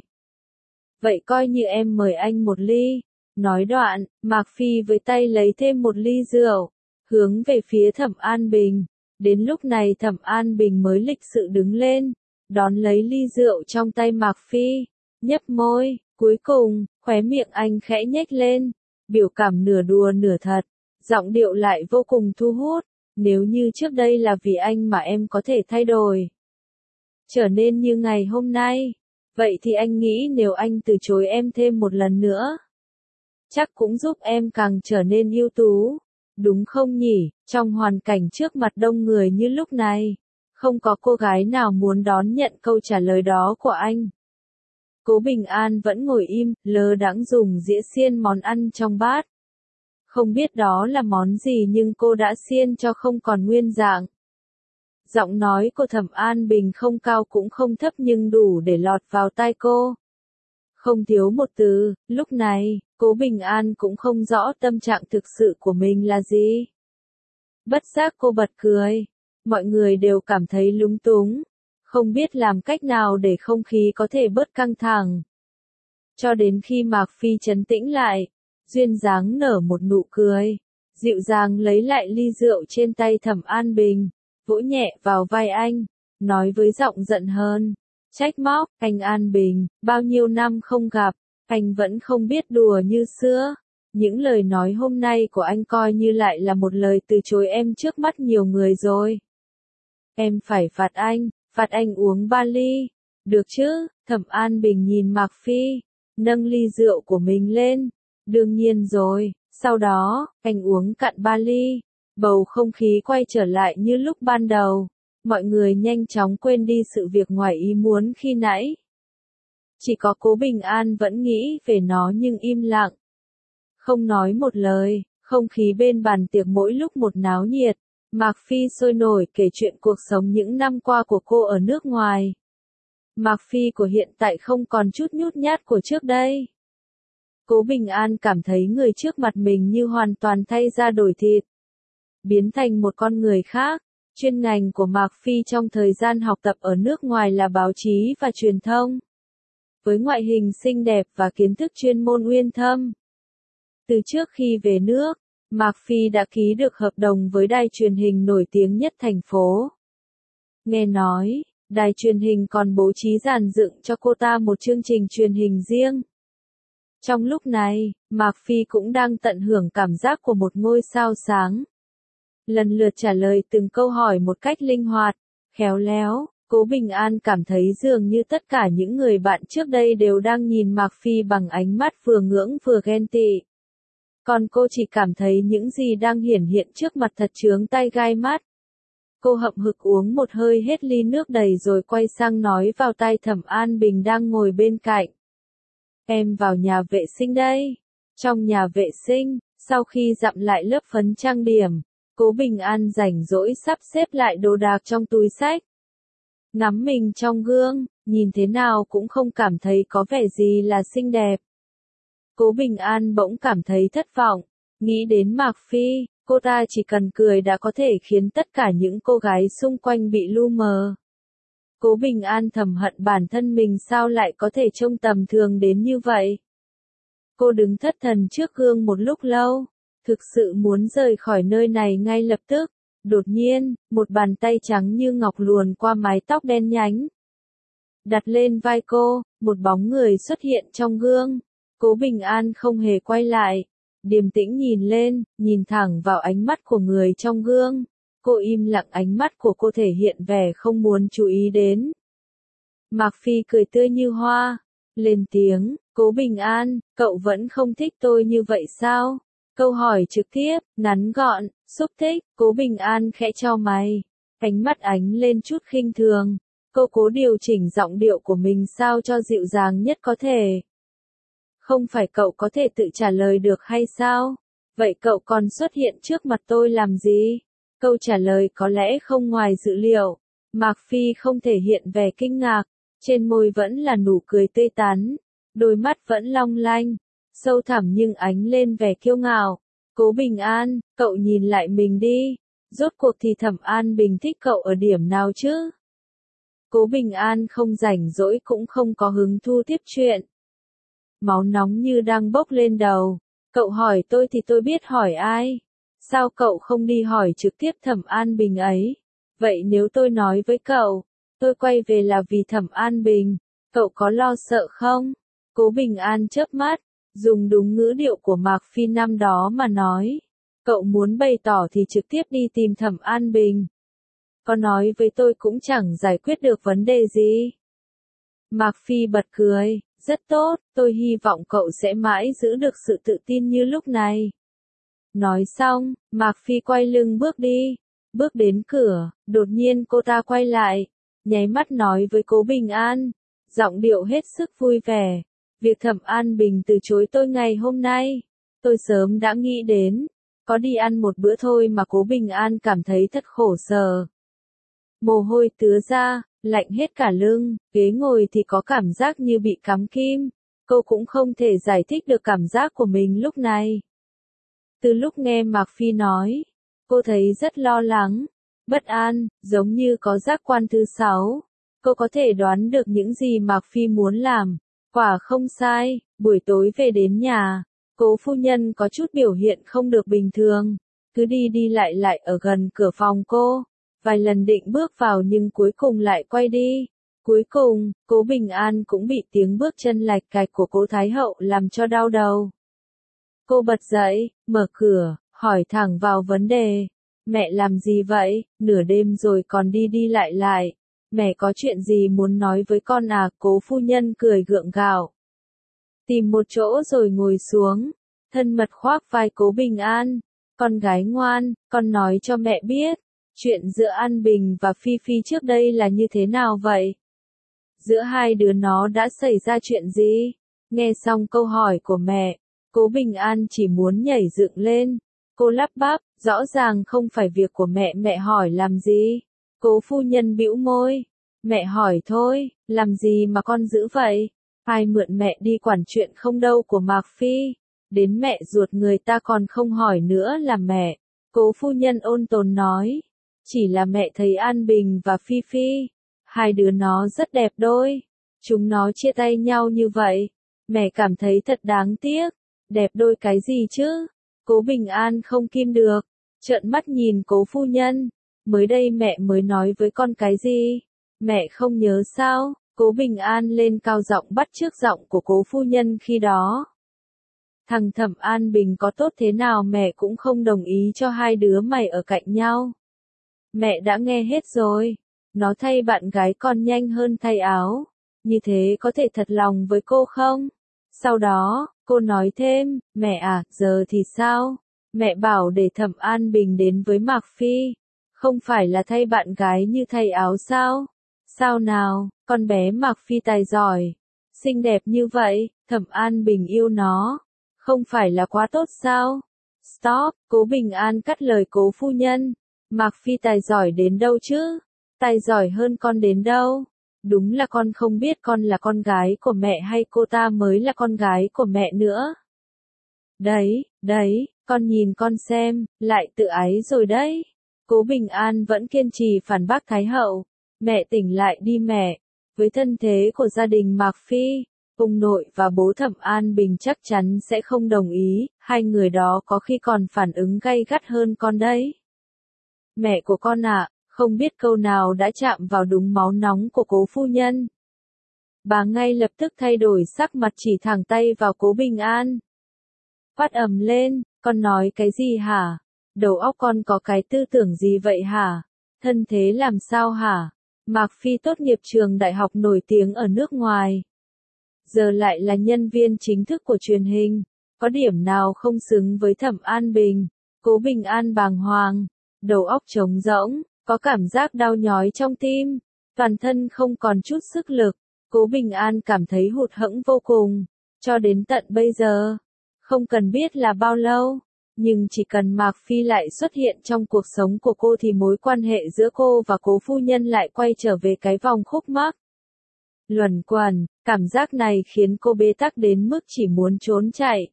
Vậy coi như em mời anh một ly. Nói đoạn, Mạc Phi với tay lấy thêm một ly rượu, hướng về phía Thẩm An Bình. Đến lúc này Thẩm An Bình mới lịch sự đứng lên, đón lấy ly rượu trong tay Mạc Phi, nhấp môi, cuối cùng, khóe miệng anh khẽ nhếch lên, biểu cảm nửa đùa nửa thật, giọng điệu lại vô cùng thu hút. Nếu như trước đây là vì anh mà em có thể thay đổi, trở nên như ngày hôm nay, vậy thì anh nghĩ nếu anh từ chối em thêm một lần nữa, chắc cũng giúp em càng trở nên ưu tú, đúng không nhỉ? Trong hoàn cảnh trước mặt đông người như lúc này, không có cô gái nào muốn đón nhận câu trả lời đó của anh. Cố Bình An vẫn ngồi im, lơ đãng dùng dĩa xiên món ăn trong bát. Không biết đó là món gì nhưng cô đã xiên cho không còn nguyên dạng. Giọng nói của Thẩm An Bình không cao cũng không thấp nhưng đủ để lọt vào tai cô. Không thiếu một từ, lúc này, Cố Bình An cũng không rõ tâm trạng thực sự của mình là gì. Bất giác cô bật cười. Mọi người đều cảm thấy lúng túng, không biết làm cách nào để không khí có thể bớt căng thẳng. Cho đến khi Mạc Phi trấn tĩnh lại, duyên dáng nở một nụ cười, dịu dàng lấy lại ly rượu trên tay Thẩm An Bình, vỗ nhẹ vào vai anh, nói với giọng giận hơn, trách móc, anh An Bình, bao nhiêu năm không gặp, anh vẫn không biết đùa như xưa. Những lời nói hôm nay của anh coi như lại là một lời từ chối em trước mắt nhiều người rồi. Em phải phạt anh, phạt anh uống ba ly. Được chứ? Thẩm An Bình nhìn Mạc Phi, nâng ly rượu của mình lên. Đương nhiên rồi, sau đó, anh uống cạn ba ly. Bầu không khí quay trở lại như lúc ban đầu. Mọi người nhanh chóng quên đi sự việc ngoài ý muốn khi nãy. Chỉ có Cố Bình An vẫn nghĩ về nó nhưng im lặng. Không nói một lời, không khí bên bàn tiệc mỗi lúc một náo nhiệt. Mạc Phi sôi nổi kể chuyện cuộc sống những năm qua của cô ở nước ngoài. Mạc Phi của hiện tại không còn chút nhút nhát của trước đây. Cố Bình An cảm thấy người trước mặt mình như hoàn toàn thay da đổi thịt, biến thành một con người khác. Chuyên ngành của Mạc Phi trong thời gian học tập ở nước ngoài là báo chí và truyền thông. Với ngoại hình xinh đẹp và kiến thức chuyên môn uyên thâm. Từ trước khi về nước, Mạc Phi đã ký được hợp đồng với đài truyền hình nổi tiếng nhất thành phố. Nghe nói, đài truyền hình còn bố trí dàn dựng cho cô ta một chương trình truyền hình riêng. Trong lúc này, Mạc Phi cũng đang tận hưởng cảm giác của một ngôi sao sáng. Lần lượt trả lời từng câu hỏi một cách linh hoạt, khéo léo. Cố Bình An cảm thấy dường như tất cả những người bạn trước đây đều đang nhìn Mạc Phi bằng ánh mắt vừa ngưỡng vừa ghen tị. Còn cô chỉ cảm thấy những gì đang hiển hiện trước mặt thật chướng tai gai mắt. Cô hậm hực uống một hơi hết ly nước đầy rồi quay sang nói vào tai Thẩm An Bình đang ngồi bên cạnh. Em vào nhà vệ sinh đây. Trong nhà vệ sinh, sau khi dặm lại lớp phấn trang điểm, Cố Bình An rảnh rỗi sắp xếp lại đồ đạc trong túi xách. Ngắm mình trong gương, nhìn thế nào cũng không cảm thấy có vẻ gì là xinh đẹp. Cố Bình An bỗng cảm thấy thất vọng, nghĩ đến Mạc Phi, cô ta chỉ cần cười đã có thể khiến tất cả những cô gái xung quanh bị lu mờ. Cố Bình An thầm hận bản thân mình sao lại có thể trông tầm thường đến như vậy. Cô đứng thất thần trước gương một lúc lâu, thực sự muốn rời khỏi nơi này ngay lập tức. Đột nhiên, một bàn tay trắng như ngọc luồn qua mái tóc đen nhánh. Đặt lên vai cô, một bóng người xuất hiện trong gương. Cố Bình An không hề quay lại, điềm tĩnh nhìn lên, nhìn thẳng vào ánh mắt của người trong gương. Cô im lặng, ánh mắt của cô thể hiện vẻ không muốn chú ý đến. Mạc Phi cười tươi như hoa, lên tiếng, Cố Bình An, cậu vẫn không thích tôi như vậy sao? Câu hỏi trực tiếp, ngắn gọn, xúc tích. Cố Bình An khẽ chau mày, ánh mắt ánh lên chút khinh thường. Cô cố điều chỉnh giọng điệu của mình sao cho dịu dàng nhất có thể. Không phải cậu có thể tự trả lời được hay sao? Vậy cậu còn xuất hiện trước mặt tôi làm gì? Câu trả lời có lẽ không ngoài dự liệu. Mạc Phi không thể hiện vẻ kinh ngạc, trên môi vẫn là nụ cười tươi tắn, đôi mắt vẫn long lanh, sâu thẳm nhưng ánh lên vẻ kiêu ngạo. Cố Bình An, cậu nhìn lại mình đi, rốt cuộc thì Thẩm An Bình thích cậu ở điểm nào chứ? Cố Bình An không rảnh rỗi cũng không có hứng thu tiếp chuyện. Máu nóng như đang bốc lên đầu, cậu hỏi tôi thì tôi biết hỏi ai? Sao cậu không đi hỏi trực tiếp Thẩm An Bình ấy? Vậy nếu tôi nói với cậu, tôi quay về là vì Thẩm An Bình, cậu có lo sợ không? Cố Bình An chớp mắt, dùng đúng ngữ điệu của Mạc Phi năm đó mà nói. Cậu muốn bày tỏ thì trực tiếp đi tìm Thẩm An Bình. Có nói với tôi cũng chẳng giải quyết được vấn đề gì. Mạc Phi bật cười, rất tốt, tôi hy vọng cậu sẽ mãi giữ được sự tự tin như lúc này. Nói xong, Mạc Phi quay lưng bước đi. Bước đến cửa, đột nhiên cô ta quay lại, nháy mắt nói với Cố Bình An, giọng điệu hết sức vui vẻ. Việc Thẩm An Bình từ chối tôi ngày hôm nay, tôi sớm đã nghĩ đến. Có đi ăn một bữa thôi mà Cố Bình An cảm thấy thật khổ sở. Mồ hôi tứa ra, lạnh hết cả lưng, ghế ngồi thì có cảm giác như bị cắm kim. Cô cũng không thể giải thích được cảm giác của mình lúc này. Từ lúc nghe Mạc Phi nói, cô thấy rất lo lắng, bất an, giống như có giác quan thứ sáu. Cô có thể đoán được những gì Mạc Phi muốn làm. Quả không sai, buổi tối về đến nhà, Cố phu nhân có chút biểu hiện không được bình thường, cứ đi đi lại lại ở gần cửa phòng cô. Vài lần định bước vào nhưng cuối cùng lại quay đi. Cuối cùng, Cố Bình An cũng bị tiếng bước chân lạch cạch của Cố Thái Hậu làm cho đau đầu. Cô bật dậy, mở cửa, hỏi thẳng vào vấn đề. Mẹ làm gì vậy, nửa đêm rồi còn đi đi lại lại. Mẹ có chuyện gì muốn nói với con à? Cố phu nhân cười gượng gạo. Tìm một chỗ rồi ngồi xuống, thân mật khoác vai Cố Bình An. Con gái ngoan, con nói cho mẹ biết, chuyện giữa An Bình và Phi Phi trước đây là như thế nào vậy? Giữa hai đứa nó đã xảy ra chuyện gì? Nghe xong câu hỏi của mẹ, Cố Bình An chỉ muốn nhảy dựng lên. Cô lắp bắp, rõ ràng không phải việc của mẹ, mẹ hỏi làm gì? Cố phu nhân bĩu môi. Mẹ hỏi thôi, làm gì mà con giữ vậy? Ai mượn mẹ đi quản chuyện không đâu của Mạc Phi. Đến mẹ ruột người ta còn không hỏi nữa là mẹ. Cố phu nhân ôn tồn nói. Chỉ là mẹ thấy An Bình và Phi Phi, hai đứa nó rất đẹp đôi. Chúng nó chia tay nhau như vậy, mẹ cảm thấy thật đáng tiếc. Đẹp đôi cái gì chứ? Cố Bình An không kim được, trợn mắt nhìn Cố phu nhân. Mới đây mẹ mới nói với con cái gì? Mẹ không nhớ sao? Cố Bình An lên cao giọng bắt chước giọng của Cố phu nhân khi đó. Thằng Thẩm An Bình có tốt thế nào mẹ cũng không đồng ý cho hai đứa mày ở cạnh nhau. Mẹ đã nghe hết rồi. Nó thay bạn gái còn nhanh hơn thay áo. Như thế có thể thật lòng với cô không? Sau đó, cô nói thêm, mẹ à, giờ thì sao? Mẹ bảo để Thẩm An Bình đến với Mạc Phi. Không phải là thay bạn gái như thay áo sao? Sao nào, con bé Mạc Phi tài giỏi, xinh đẹp như vậy, Thẩm An Bình yêu nó. Không phải là quá tốt sao? Stop, Cố Bình An cắt lời Cố phu nhân. Mạc Phi tài giỏi đến đâu chứ? Tài giỏi hơn con đến đâu? Đúng là con không biết con là con gái của mẹ hay cô ta mới là con gái của mẹ nữa. Đấy, đấy, con nhìn con xem, lại tự ái rồi đấy. Cố Bình An vẫn kiên trì phản bác Thái Hậu. Mẹ tỉnh lại đi mẹ. Với thân thế của gia đình Mạc Phi, ông nội và bố Thẩm An Bình chắc chắn sẽ không đồng ý, hai người đó có khi còn phản ứng gay gắt hơn con đấy. Mẹ của con ạ, à, không biết câu nào đã chạm vào đúng máu nóng của Cố phu nhân. Bà ngay lập tức thay đổi sắc mặt chỉ thẳng tay vào Cố Bình An. Phát ầm lên, con nói cái gì hả? Đầu óc con có cái tư tưởng gì vậy hả? Thân thế làm sao hả? Mạc Phi tốt nghiệp trường đại học nổi tiếng ở nước ngoài. Giờ lại là nhân viên chính thức của truyền hình. Có điểm nào không xứng với Thẩm An Bình? Cố Bình An bàng hoàng, đầu óc trống rỗng, có cảm giác đau nhói trong tim, toàn thân không còn chút sức lực. Cố Bình An cảm thấy hụt hẫng vô cùng, cho đến tận bây giờ. Không cần biết là bao lâu, Nhưng chỉ cần Mạc Phi lại xuất hiện trong cuộc sống của cô thì mối quan hệ giữa cô và cố phu nhân lại quay trở về cái vòng khúc mắc. Luẩn quẩn, cảm giác này khiến cô bế tắc đến mức chỉ muốn trốn chạy.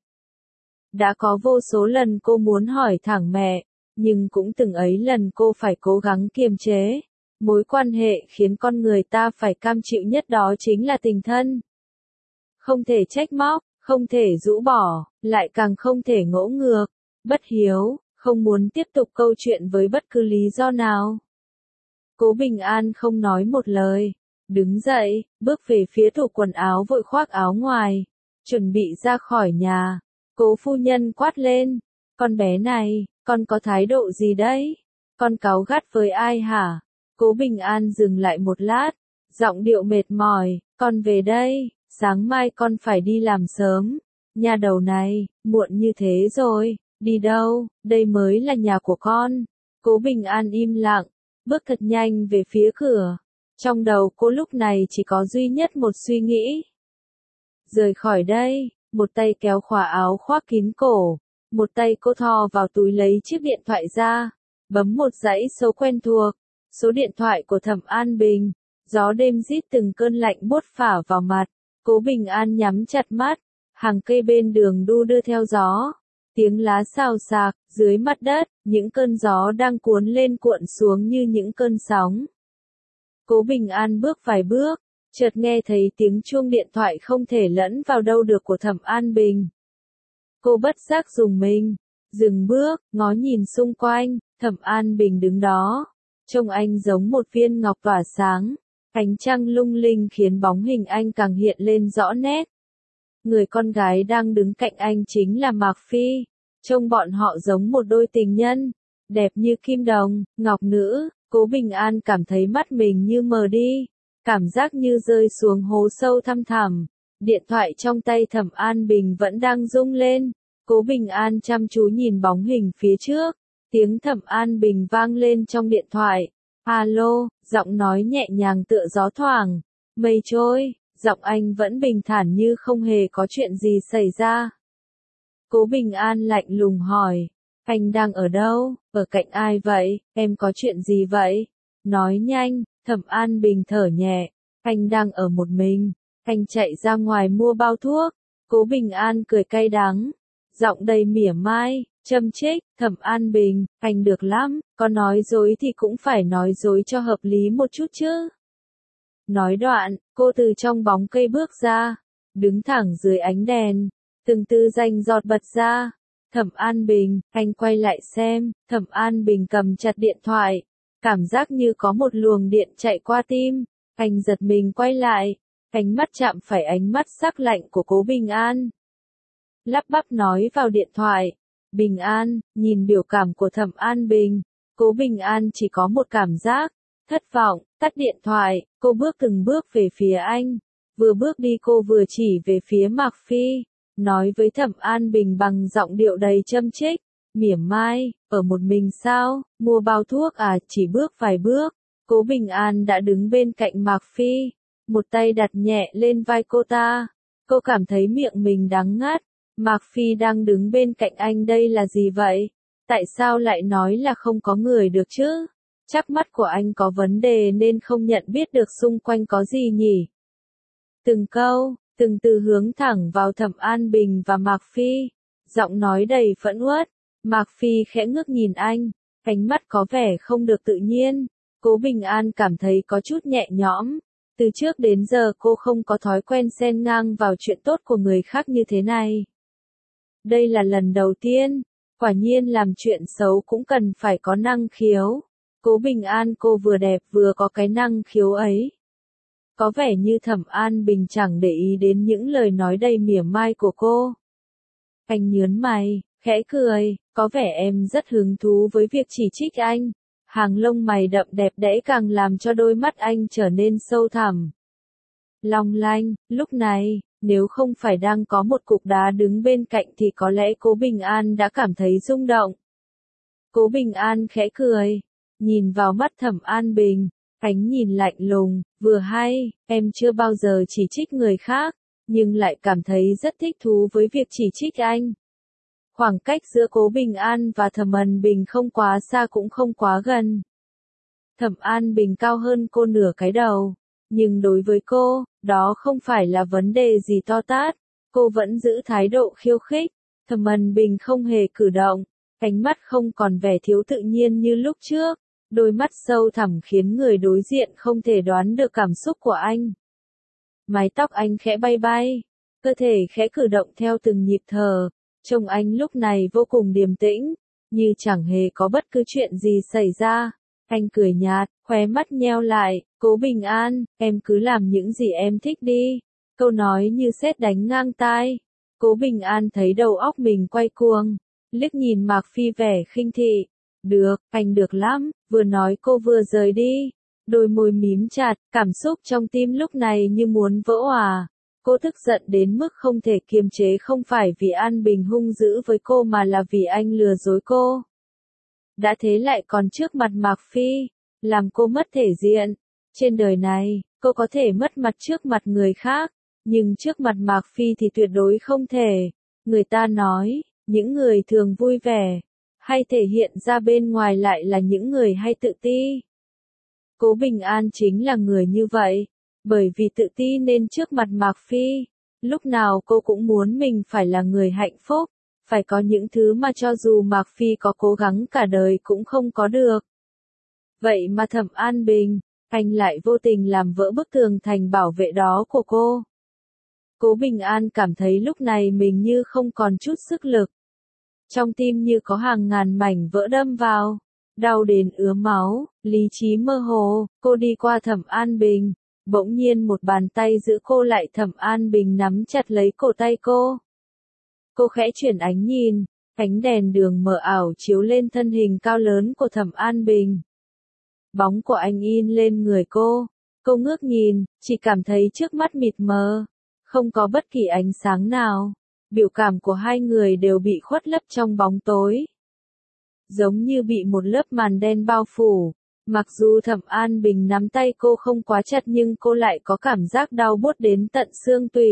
Đã có vô số lần cô muốn hỏi thẳng mẹ, nhưng cũng từng ấy lần cô phải cố gắng kiềm chế. Mối quan hệ khiến con người ta phải cam chịu nhất đó chính là tình thân. Không thể trách móc, không thể rũ bỏ, lại càng không thể ngỗ ngược, bất hiếu, không muốn tiếp tục câu chuyện với bất cứ lý do nào. Cố Bình An không nói một lời, đứng dậy, bước về phía tủ quần áo vội khoác áo ngoài, chuẩn bị ra khỏi nhà. Cố phu nhân quát lên, con bé này, con có thái độ gì đấy? Con cáu gắt với ai hả? Cố Bình An dừng lại một lát, giọng điệu mệt mỏi, con về đây, sáng mai con phải đi làm sớm. Nhà đầu này, muộn như thế rồi, đi đâu, đây mới là nhà của con. Cố Bình An im lặng, bước thật nhanh về phía cửa. Trong đầu cô lúc này chỉ có duy nhất một suy nghĩ. Rời khỏi đây, một tay kéo khóa áo khoác kín cổ, một tay cô thò vào túi lấy chiếc điện thoại ra, bấm một dãy số quen thuộc, số điện thoại của Thẩm An Bình. Gió đêm rít từng cơn lạnh buốt phả vào mặt, Cố Bình An nhắm chặt mắt, hàng cây bên đường đu đưa theo gió, tiếng lá xào xạc, dưới mặt đất, những cơn gió đang cuốn lên cuộn xuống như những cơn sóng. Cố Bình An bước vài bước, chợt nghe thấy tiếng chuông điện thoại không thể lẫn vào đâu được của Thẩm An Bình. Cô bất giác rùng mình, dừng bước, ngó nhìn xung quanh, Thẩm An Bình đứng đó, trông anh giống một viên ngọc tỏa sáng, ánh trăng lung linh khiến bóng hình anh càng hiện lên rõ nét. Người con gái đang đứng cạnh anh chính là Mạc Phi, trông bọn họ giống một đôi tình nhân, đẹp như kim đồng, ngọc nữ. Cố Bình An cảm thấy mắt mình như mờ đi, cảm giác như rơi xuống hố sâu thăm thẳm. Điện thoại trong tay Thẩm An Bình vẫn đang rung lên. Cố Bình An chăm chú nhìn bóng hình phía trước, tiếng Thẩm An Bình vang lên trong điện thoại. Alo, giọng nói nhẹ nhàng tựa gió thoảng, mây trôi, giọng anh vẫn bình thản như không hề có chuyện gì xảy ra. Cố Bình An lạnh lùng hỏi, anh đang ở đâu, ở cạnh ai vậy, em có chuyện gì vậy? Nói nhanh. Thẩm An Bình thở nhẹ, anh đang ở một mình, anh chạy ra ngoài mua bao thuốc. Cố Bình An cười cay đắng, giọng đầy mỉa mai, châm chích. Thẩm An Bình, anh được lắm, có nói dối thì cũng phải nói dối cho hợp lý một chút chứ. Nói đoạn, cô từ trong bóng cây bước ra, đứng thẳng dưới ánh đèn, từng tư danh giọt bật ra. Thẩm An Bình, anh quay lại xem. Thẩm An Bình cầm chặt điện thoại, cảm giác như có một luồng điện chạy qua tim. Anh giật mình quay lại, ánh mắt chạm phải ánh mắt sắc lạnh của Cố Bình An. Lắp bắp nói vào điện thoại, Bình An. Nhìn biểu cảm của Thẩm An Bình, Cố Bình An chỉ có một cảm giác, thất vọng. Tắt điện thoại, cô bước từng bước về phía anh. Vừa bước đi cô vừa chỉ về phía Mạc Phi, nói với Thẩm An Bình bằng giọng điệu đầy châm chích, mỉa mai, ở một mình sao, mua bao thuốc à, chỉ bước vài bước. Cố Bình An đã đứng bên cạnh Mạc Phi, một tay đặt nhẹ lên vai cô ta. Cô cảm thấy miệng mình đắng ngắt. Mạc Phi đang đứng bên cạnh anh, đây là gì vậy? Tại sao lại nói là không có người được chứ? Chắc mắt của anh có vấn đề nên không nhận biết được xung quanh có gì nhỉ? Từng câu, từng từ hướng thẳng vào Thẩm An Bình và Mạc Phi, giọng nói đầy phẫn uất. Mạc Phi khẽ ngước nhìn anh, ánh mắt có vẻ không được tự nhiên. Cố Bình An cảm thấy có chút nhẹ nhõm. Từ trước đến giờ cô không có thói quen xen ngang vào chuyện tốt của người khác như thế này. Đây là lần đầu tiên, quả nhiên làm chuyện xấu cũng cần phải có năng khiếu. Cố Bình An cô vừa đẹp vừa có cái năng khiếu ấy. Có vẻ như Thẩm An Bình chẳng để ý đến những lời nói đầy mỉa mai của cô. Anh nhớn mày, khẽ cười, có vẻ em rất hứng thú với việc chỉ trích anh. Hàng lông mày đậm đẹp đẽ càng làm cho đôi mắt anh trở nên sâu thẳm. Long lanh, lúc này, nếu không phải đang có một cục đá đứng bên cạnh thì có lẽ Cố Bình An đã cảm thấy rung động. Cố Bình An khẽ cười, nhìn vào mắt Thẩm An Bình, ánh nhìn lạnh lùng, vừa hay, em chưa bao giờ chỉ trích người khác, nhưng lại cảm thấy rất thích thú với việc chỉ trích anh. Khoảng cách giữa Cố Bình An và Thẩm Ân Bình không quá xa cũng không quá gần. Thẩm An Bình cao hơn cô nửa cái đầu, nhưng đối với cô, đó không phải là vấn đề gì to tát, cô vẫn giữ thái độ khiêu khích. Thẩm Ân Bình không hề cử động, ánh mắt không còn vẻ thiếu tự nhiên như lúc trước, đôi mắt sâu thẳm khiến người đối diện không thể đoán được cảm xúc của anh. Mái tóc anh khẽ bay bay, cơ thể khẽ cử động theo từng nhịp thở, trông anh lúc này vô cùng điềm tĩnh, như chẳng hề có bất cứ chuyện gì xảy ra. Anh cười nhạt, khóe mắt nheo lại, Cố Bình An, em cứ làm những gì em thích đi. Câu nói như sét đánh ngang tai. Cố Bình An thấy đầu óc mình quay cuồng, liếc nhìn Mạc Phi vẻ khinh thị. Được, anh được lắm, vừa nói cô vừa rời đi. Đôi môi mím chặt, cảm xúc trong tim lúc này như muốn vỡ òa. Cô tức giận đến mức không thể kiềm chế, không phải vì An Bình hung dữ với cô mà là vì anh lừa dối cô. Đã thế lại còn trước mặt Mạc Phi, làm cô mất thể diện. Trên đời này, cô có thể mất mặt trước mặt người khác, nhưng trước mặt Mạc Phi thì tuyệt đối không thể. Người ta nói, những người thường vui vẻ, hay thể hiện ra bên ngoài lại là những người hay tự ti. Cố Bình An chính là người như vậy, bởi vì tự ti nên trước mặt Mạc Phi, lúc nào cô cũng muốn mình phải là người hạnh phúc, phải có những thứ mà cho dù Mạc Phi có cố gắng cả đời cũng không có được. Vậy mà Thẩm An Bình, anh lại vô tình làm vỡ bức tường thành bảo vệ đó của cô. Cố Bình An cảm thấy lúc này mình như không còn chút sức lực. Trong tim như có hàng ngàn mảnh vỡ đâm vào, đau đến ứa máu, lý trí mơ hồ, cô đi qua Thẩm An Bình, bỗng nhiên một bàn tay giữ cô lại, Thẩm An Bình nắm chặt lấy cổ tay cô. Cô khẽ chuyển ánh nhìn, ánh đèn đường mờ ảo chiếu lên thân hình cao lớn của Thẩm An Bình. Bóng của anh in lên người cô, cô ngước nhìn, chỉ cảm thấy trước mắt mịt mờ, không có bất kỳ ánh sáng nào. Biểu cảm của hai người đều bị khuất lấp trong bóng tối, giống như bị một lớp màn đen bao phủ. Mặc dù Thẩm An Bình nắm tay cô không quá chặt nhưng cô lại có cảm giác đau buốt đến tận xương tủy.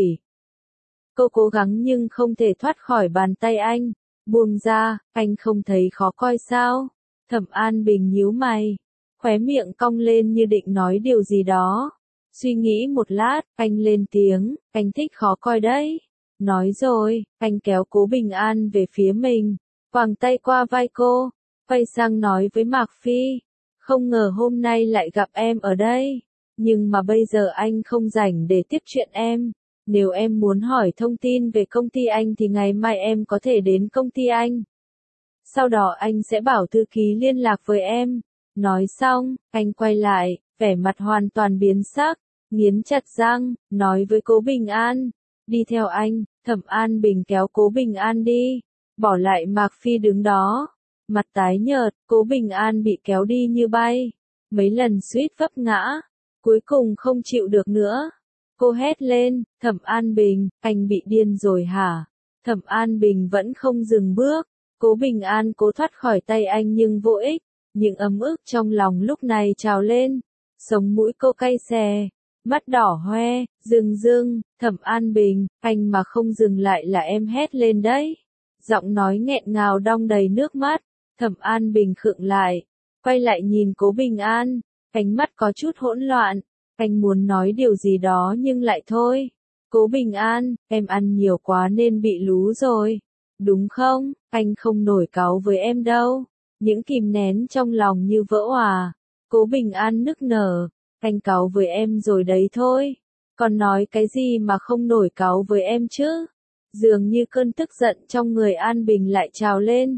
Cô cố gắng nhưng không thể thoát khỏi bàn tay anh. Buông ra, anh không thấy khó coi sao? Thẩm An Bình nhíu mày, khóe miệng cong lên như định nói điều gì đó. Suy nghĩ một lát, anh lên tiếng, anh thích khó coi đấy. Nói rồi, anh kéo Cố Bình An về phía mình, quàng tay qua vai cô, quay sang nói với Mạc Phi, không ngờ hôm nay lại gặp em ở đây, nhưng mà bây giờ anh không rảnh để tiếp chuyện em. Nếu em muốn hỏi thông tin về công ty anh thì ngày mai em có thể đến công ty anh. Sau đó anh sẽ bảo thư ký liên lạc với em. Nói xong, anh quay lại, vẻ mặt hoàn toàn biến sắc, nghiến chặt răng, nói với Cố Bình An, đi theo anh. Thẩm An Bình kéo Cố Bình An đi, bỏ lại Mạc Phi đứng đó, mặt tái nhợt. Cố Bình An bị kéo đi như bay, mấy lần suýt vấp ngã, cuối cùng không chịu được nữa. Cô hét lên, Thẩm An Bình, anh bị điên rồi hả? Thẩm An Bình vẫn không dừng bước, Cố Bình An cố thoát khỏi tay anh nhưng vô ích, những ấm ức trong lòng lúc này trào lên, sống mũi cô cay xè, mắt đỏ hoe, rưng rưng. Thẩm An Bình, anh mà không dừng lại là em hét lên đấy. Giọng nói nghẹn ngào đong đầy nước mắt. Thẩm An Bình khựng lại, quay lại nhìn Cố Bình An, ánh mắt có chút hỗn loạn. Anh muốn nói điều gì đó nhưng lại thôi. Cố Bình An, em ăn nhiều quá nên bị lú rồi, đúng không? Anh không nổi cáu với em đâu. Những kìm nén trong lòng như vỡ òa. Cố Bình An nức nở, anh cáu với em rồi đấy thôi. Còn nói cái gì mà không nổi cáu với em chứ? Dường như cơn tức giận trong người An Bình lại trào lên.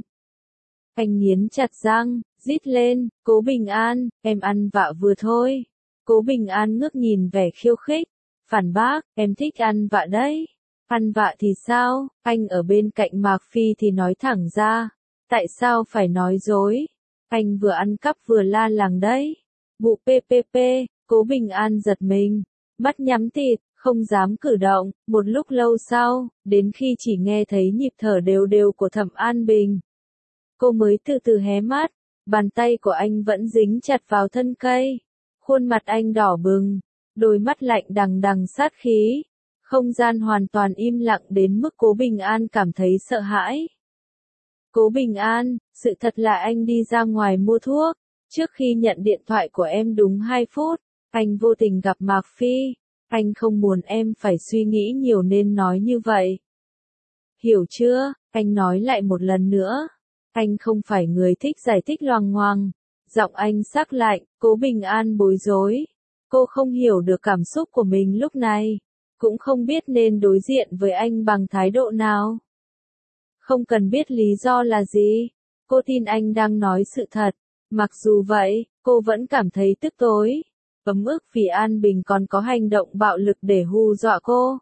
Anh nghiến chặt răng, rít lên, Cố Bình An, em ăn vạ vừa thôi. Cố Bình An ngước nhìn vẻ khiêu khích, phản bác, em thích ăn vạ đấy. Ăn vạ thì sao? Anh ở bên cạnh Mạc Phi thì nói thẳng ra. Tại sao phải nói dối? Anh vừa ăn cắp vừa la làng đấy. Bụ pê pê pê, Cố Bình An giật mình, mắt nhắm tịt, không dám cử động. Một lúc lâu sau, đến khi chỉ nghe thấy nhịp thở đều đều của Thẩm An Bình, cô mới từ từ hé mắt. Bàn tay của anh vẫn dính chặt vào thân cây. Khuôn mặt anh đỏ bừng, đôi mắt lạnh đằng đằng sát khí. Không gian hoàn toàn im lặng đến mức Cố Bình An cảm thấy sợ hãi. Cố Bình An, sự thật là anh đi ra ngoài mua thuốc. Trước khi nhận điện thoại của em đúng hai phút, anh vô tình gặp Mạc Phi. Anh không muốn em phải suy nghĩ nhiều nên nói như vậy. Hiểu chưa? Anh nói lại một lần nữa. Anh không phải người thích giải thích loằng ngoằng. Giọng anh sắc lạnh, Cố Bình An bối rối. Cô không hiểu được cảm xúc của mình lúc này. Cũng không biết nên đối diện với anh bằng thái độ nào. Không cần biết lý do là gì. Cô tin anh đang nói sự thật. Mặc dù vậy, cô vẫn cảm thấy tức tối. Ấm ức vì An Bình còn có hành động bạo lực để hù dọa cô.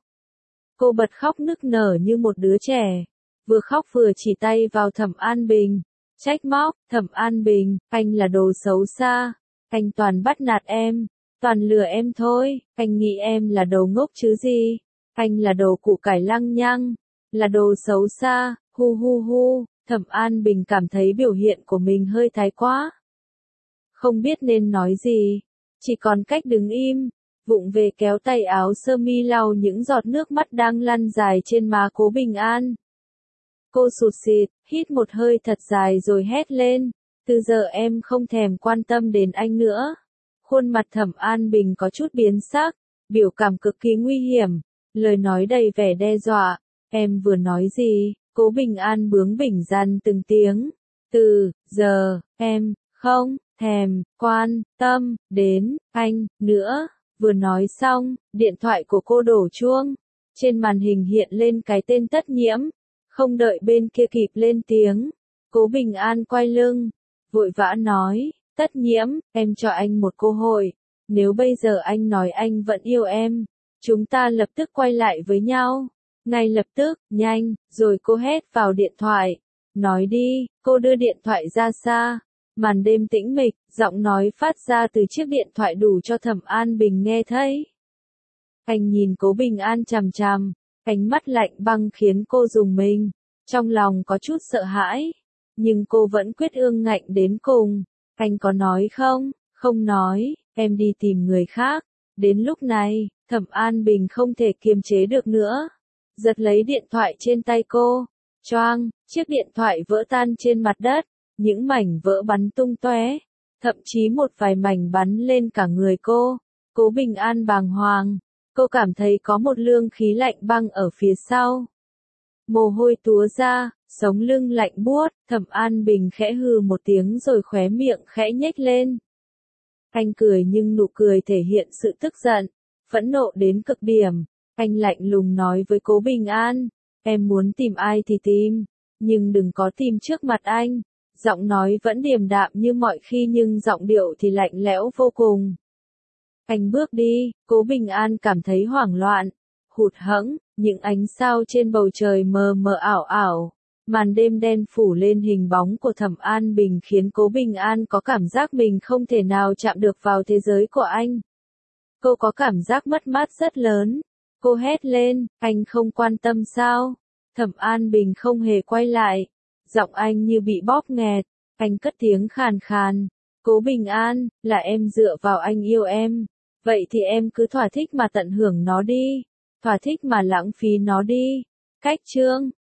Cô bật khóc nức nở như một đứa trẻ. Vừa khóc vừa chỉ tay vào Thẩm An Bình. Trách móc, Thẩm An Bình, anh là đồ xấu xa. Anh toàn bắt nạt em, toàn lừa em thôi. Anh nghĩ em là đồ ngốc chứ gì. Anh là đồ củ cải lăng nhăng, là đồ xấu xa, hu hu hu. Thẩm An Bình cảm thấy biểu hiện của mình hơi thái quá. Không biết nên nói gì, chỉ còn cách đứng im, vụng về kéo tay áo sơ mi lau những giọt nước mắt đang lăn dài trên má Cố Bình An. Cô sụt sịt, hít một hơi thật dài rồi hét lên, từ giờ em không thèm quan tâm đến anh nữa. Khuôn mặt Thẩm An Bình có chút biến sắc, biểu cảm cực kỳ nguy hiểm, lời nói đầy vẻ đe dọa. Em vừa nói gì? Cố Bình An bướng bỉnh dằn từng tiếng. Từ giờ, em không thèm quan tâm đến anh nữa. Vừa nói xong, điện thoại của cô đổ chuông. Trên màn hình hiện lên cái tên Tất Nhiễm. Không đợi bên kia kịp lên tiếng, Cố Bình An quay lưng, vội vã nói, Tất Nhiễm, em cho anh một cơ hội. Nếu bây giờ anh nói anh vẫn yêu em, chúng ta lập tức quay lại với nhau. Ngay lập tức, nhanh, rồi cô hét vào điện thoại. Nói đi, cô đưa điện thoại ra xa. Màn đêm tĩnh mịch, giọng nói phát ra từ chiếc điện thoại đủ cho Thẩm An Bình nghe thấy. Anh nhìn Cố Bình An chằm chằm, ánh mắt lạnh băng khiến cô rùng mình. Trong lòng có chút sợ hãi, nhưng cô vẫn quyết ương ngạnh đến cùng. Anh có nói không? Không nói, em đi tìm người khác. Đến lúc này, Thẩm An Bình không thể kiềm chế được nữa. Giật lấy điện thoại trên tay cô. Choang, chiếc điện thoại vỡ tan trên mặt đất. Những mảnh vỡ bắn tung tóe, thậm chí một vài mảnh bắn lên cả người cô. Cố Bình An bàng hoàng, cô cảm thấy có một lương khí lạnh băng ở phía sau. Mồ hôi túa ra, sống lưng lạnh buốt, Thẩm An Bình khẽ hừ một tiếng rồi khóe miệng khẽ nhếch lên. Anh cười nhưng nụ cười thể hiện sự tức giận, phẫn nộ đến cực điểm. Anh lạnh lùng nói với Cố Bình An, em muốn tìm ai thì tìm, nhưng đừng có tìm trước mặt anh. Giọng nói vẫn điềm đạm như mọi khi nhưng giọng điệu thì lạnh lẽo vô cùng. Anh bước đi, Cố Bình An cảm thấy hoảng loạn, hụt hẫng, những ánh sao trên bầu trời mờ mờ ảo ảo. Màn đêm đen phủ lên hình bóng của Thẩm An Bình khiến Cố Bình An có cảm giác mình không thể nào chạm được vào thế giới của anh. Cô có cảm giác mất mát rất lớn. Cô hét lên, anh không quan tâm sao? Thẩm An Bình không hề quay lại. Giọng anh như bị bóp nghẹt, anh cất tiếng khàn khàn. Cố Bình An, là em dựa vào anh yêu em. Vậy thì em cứ thỏa thích mà tận hưởng nó đi. Thỏa thích mà lãng phí nó đi. Cách chương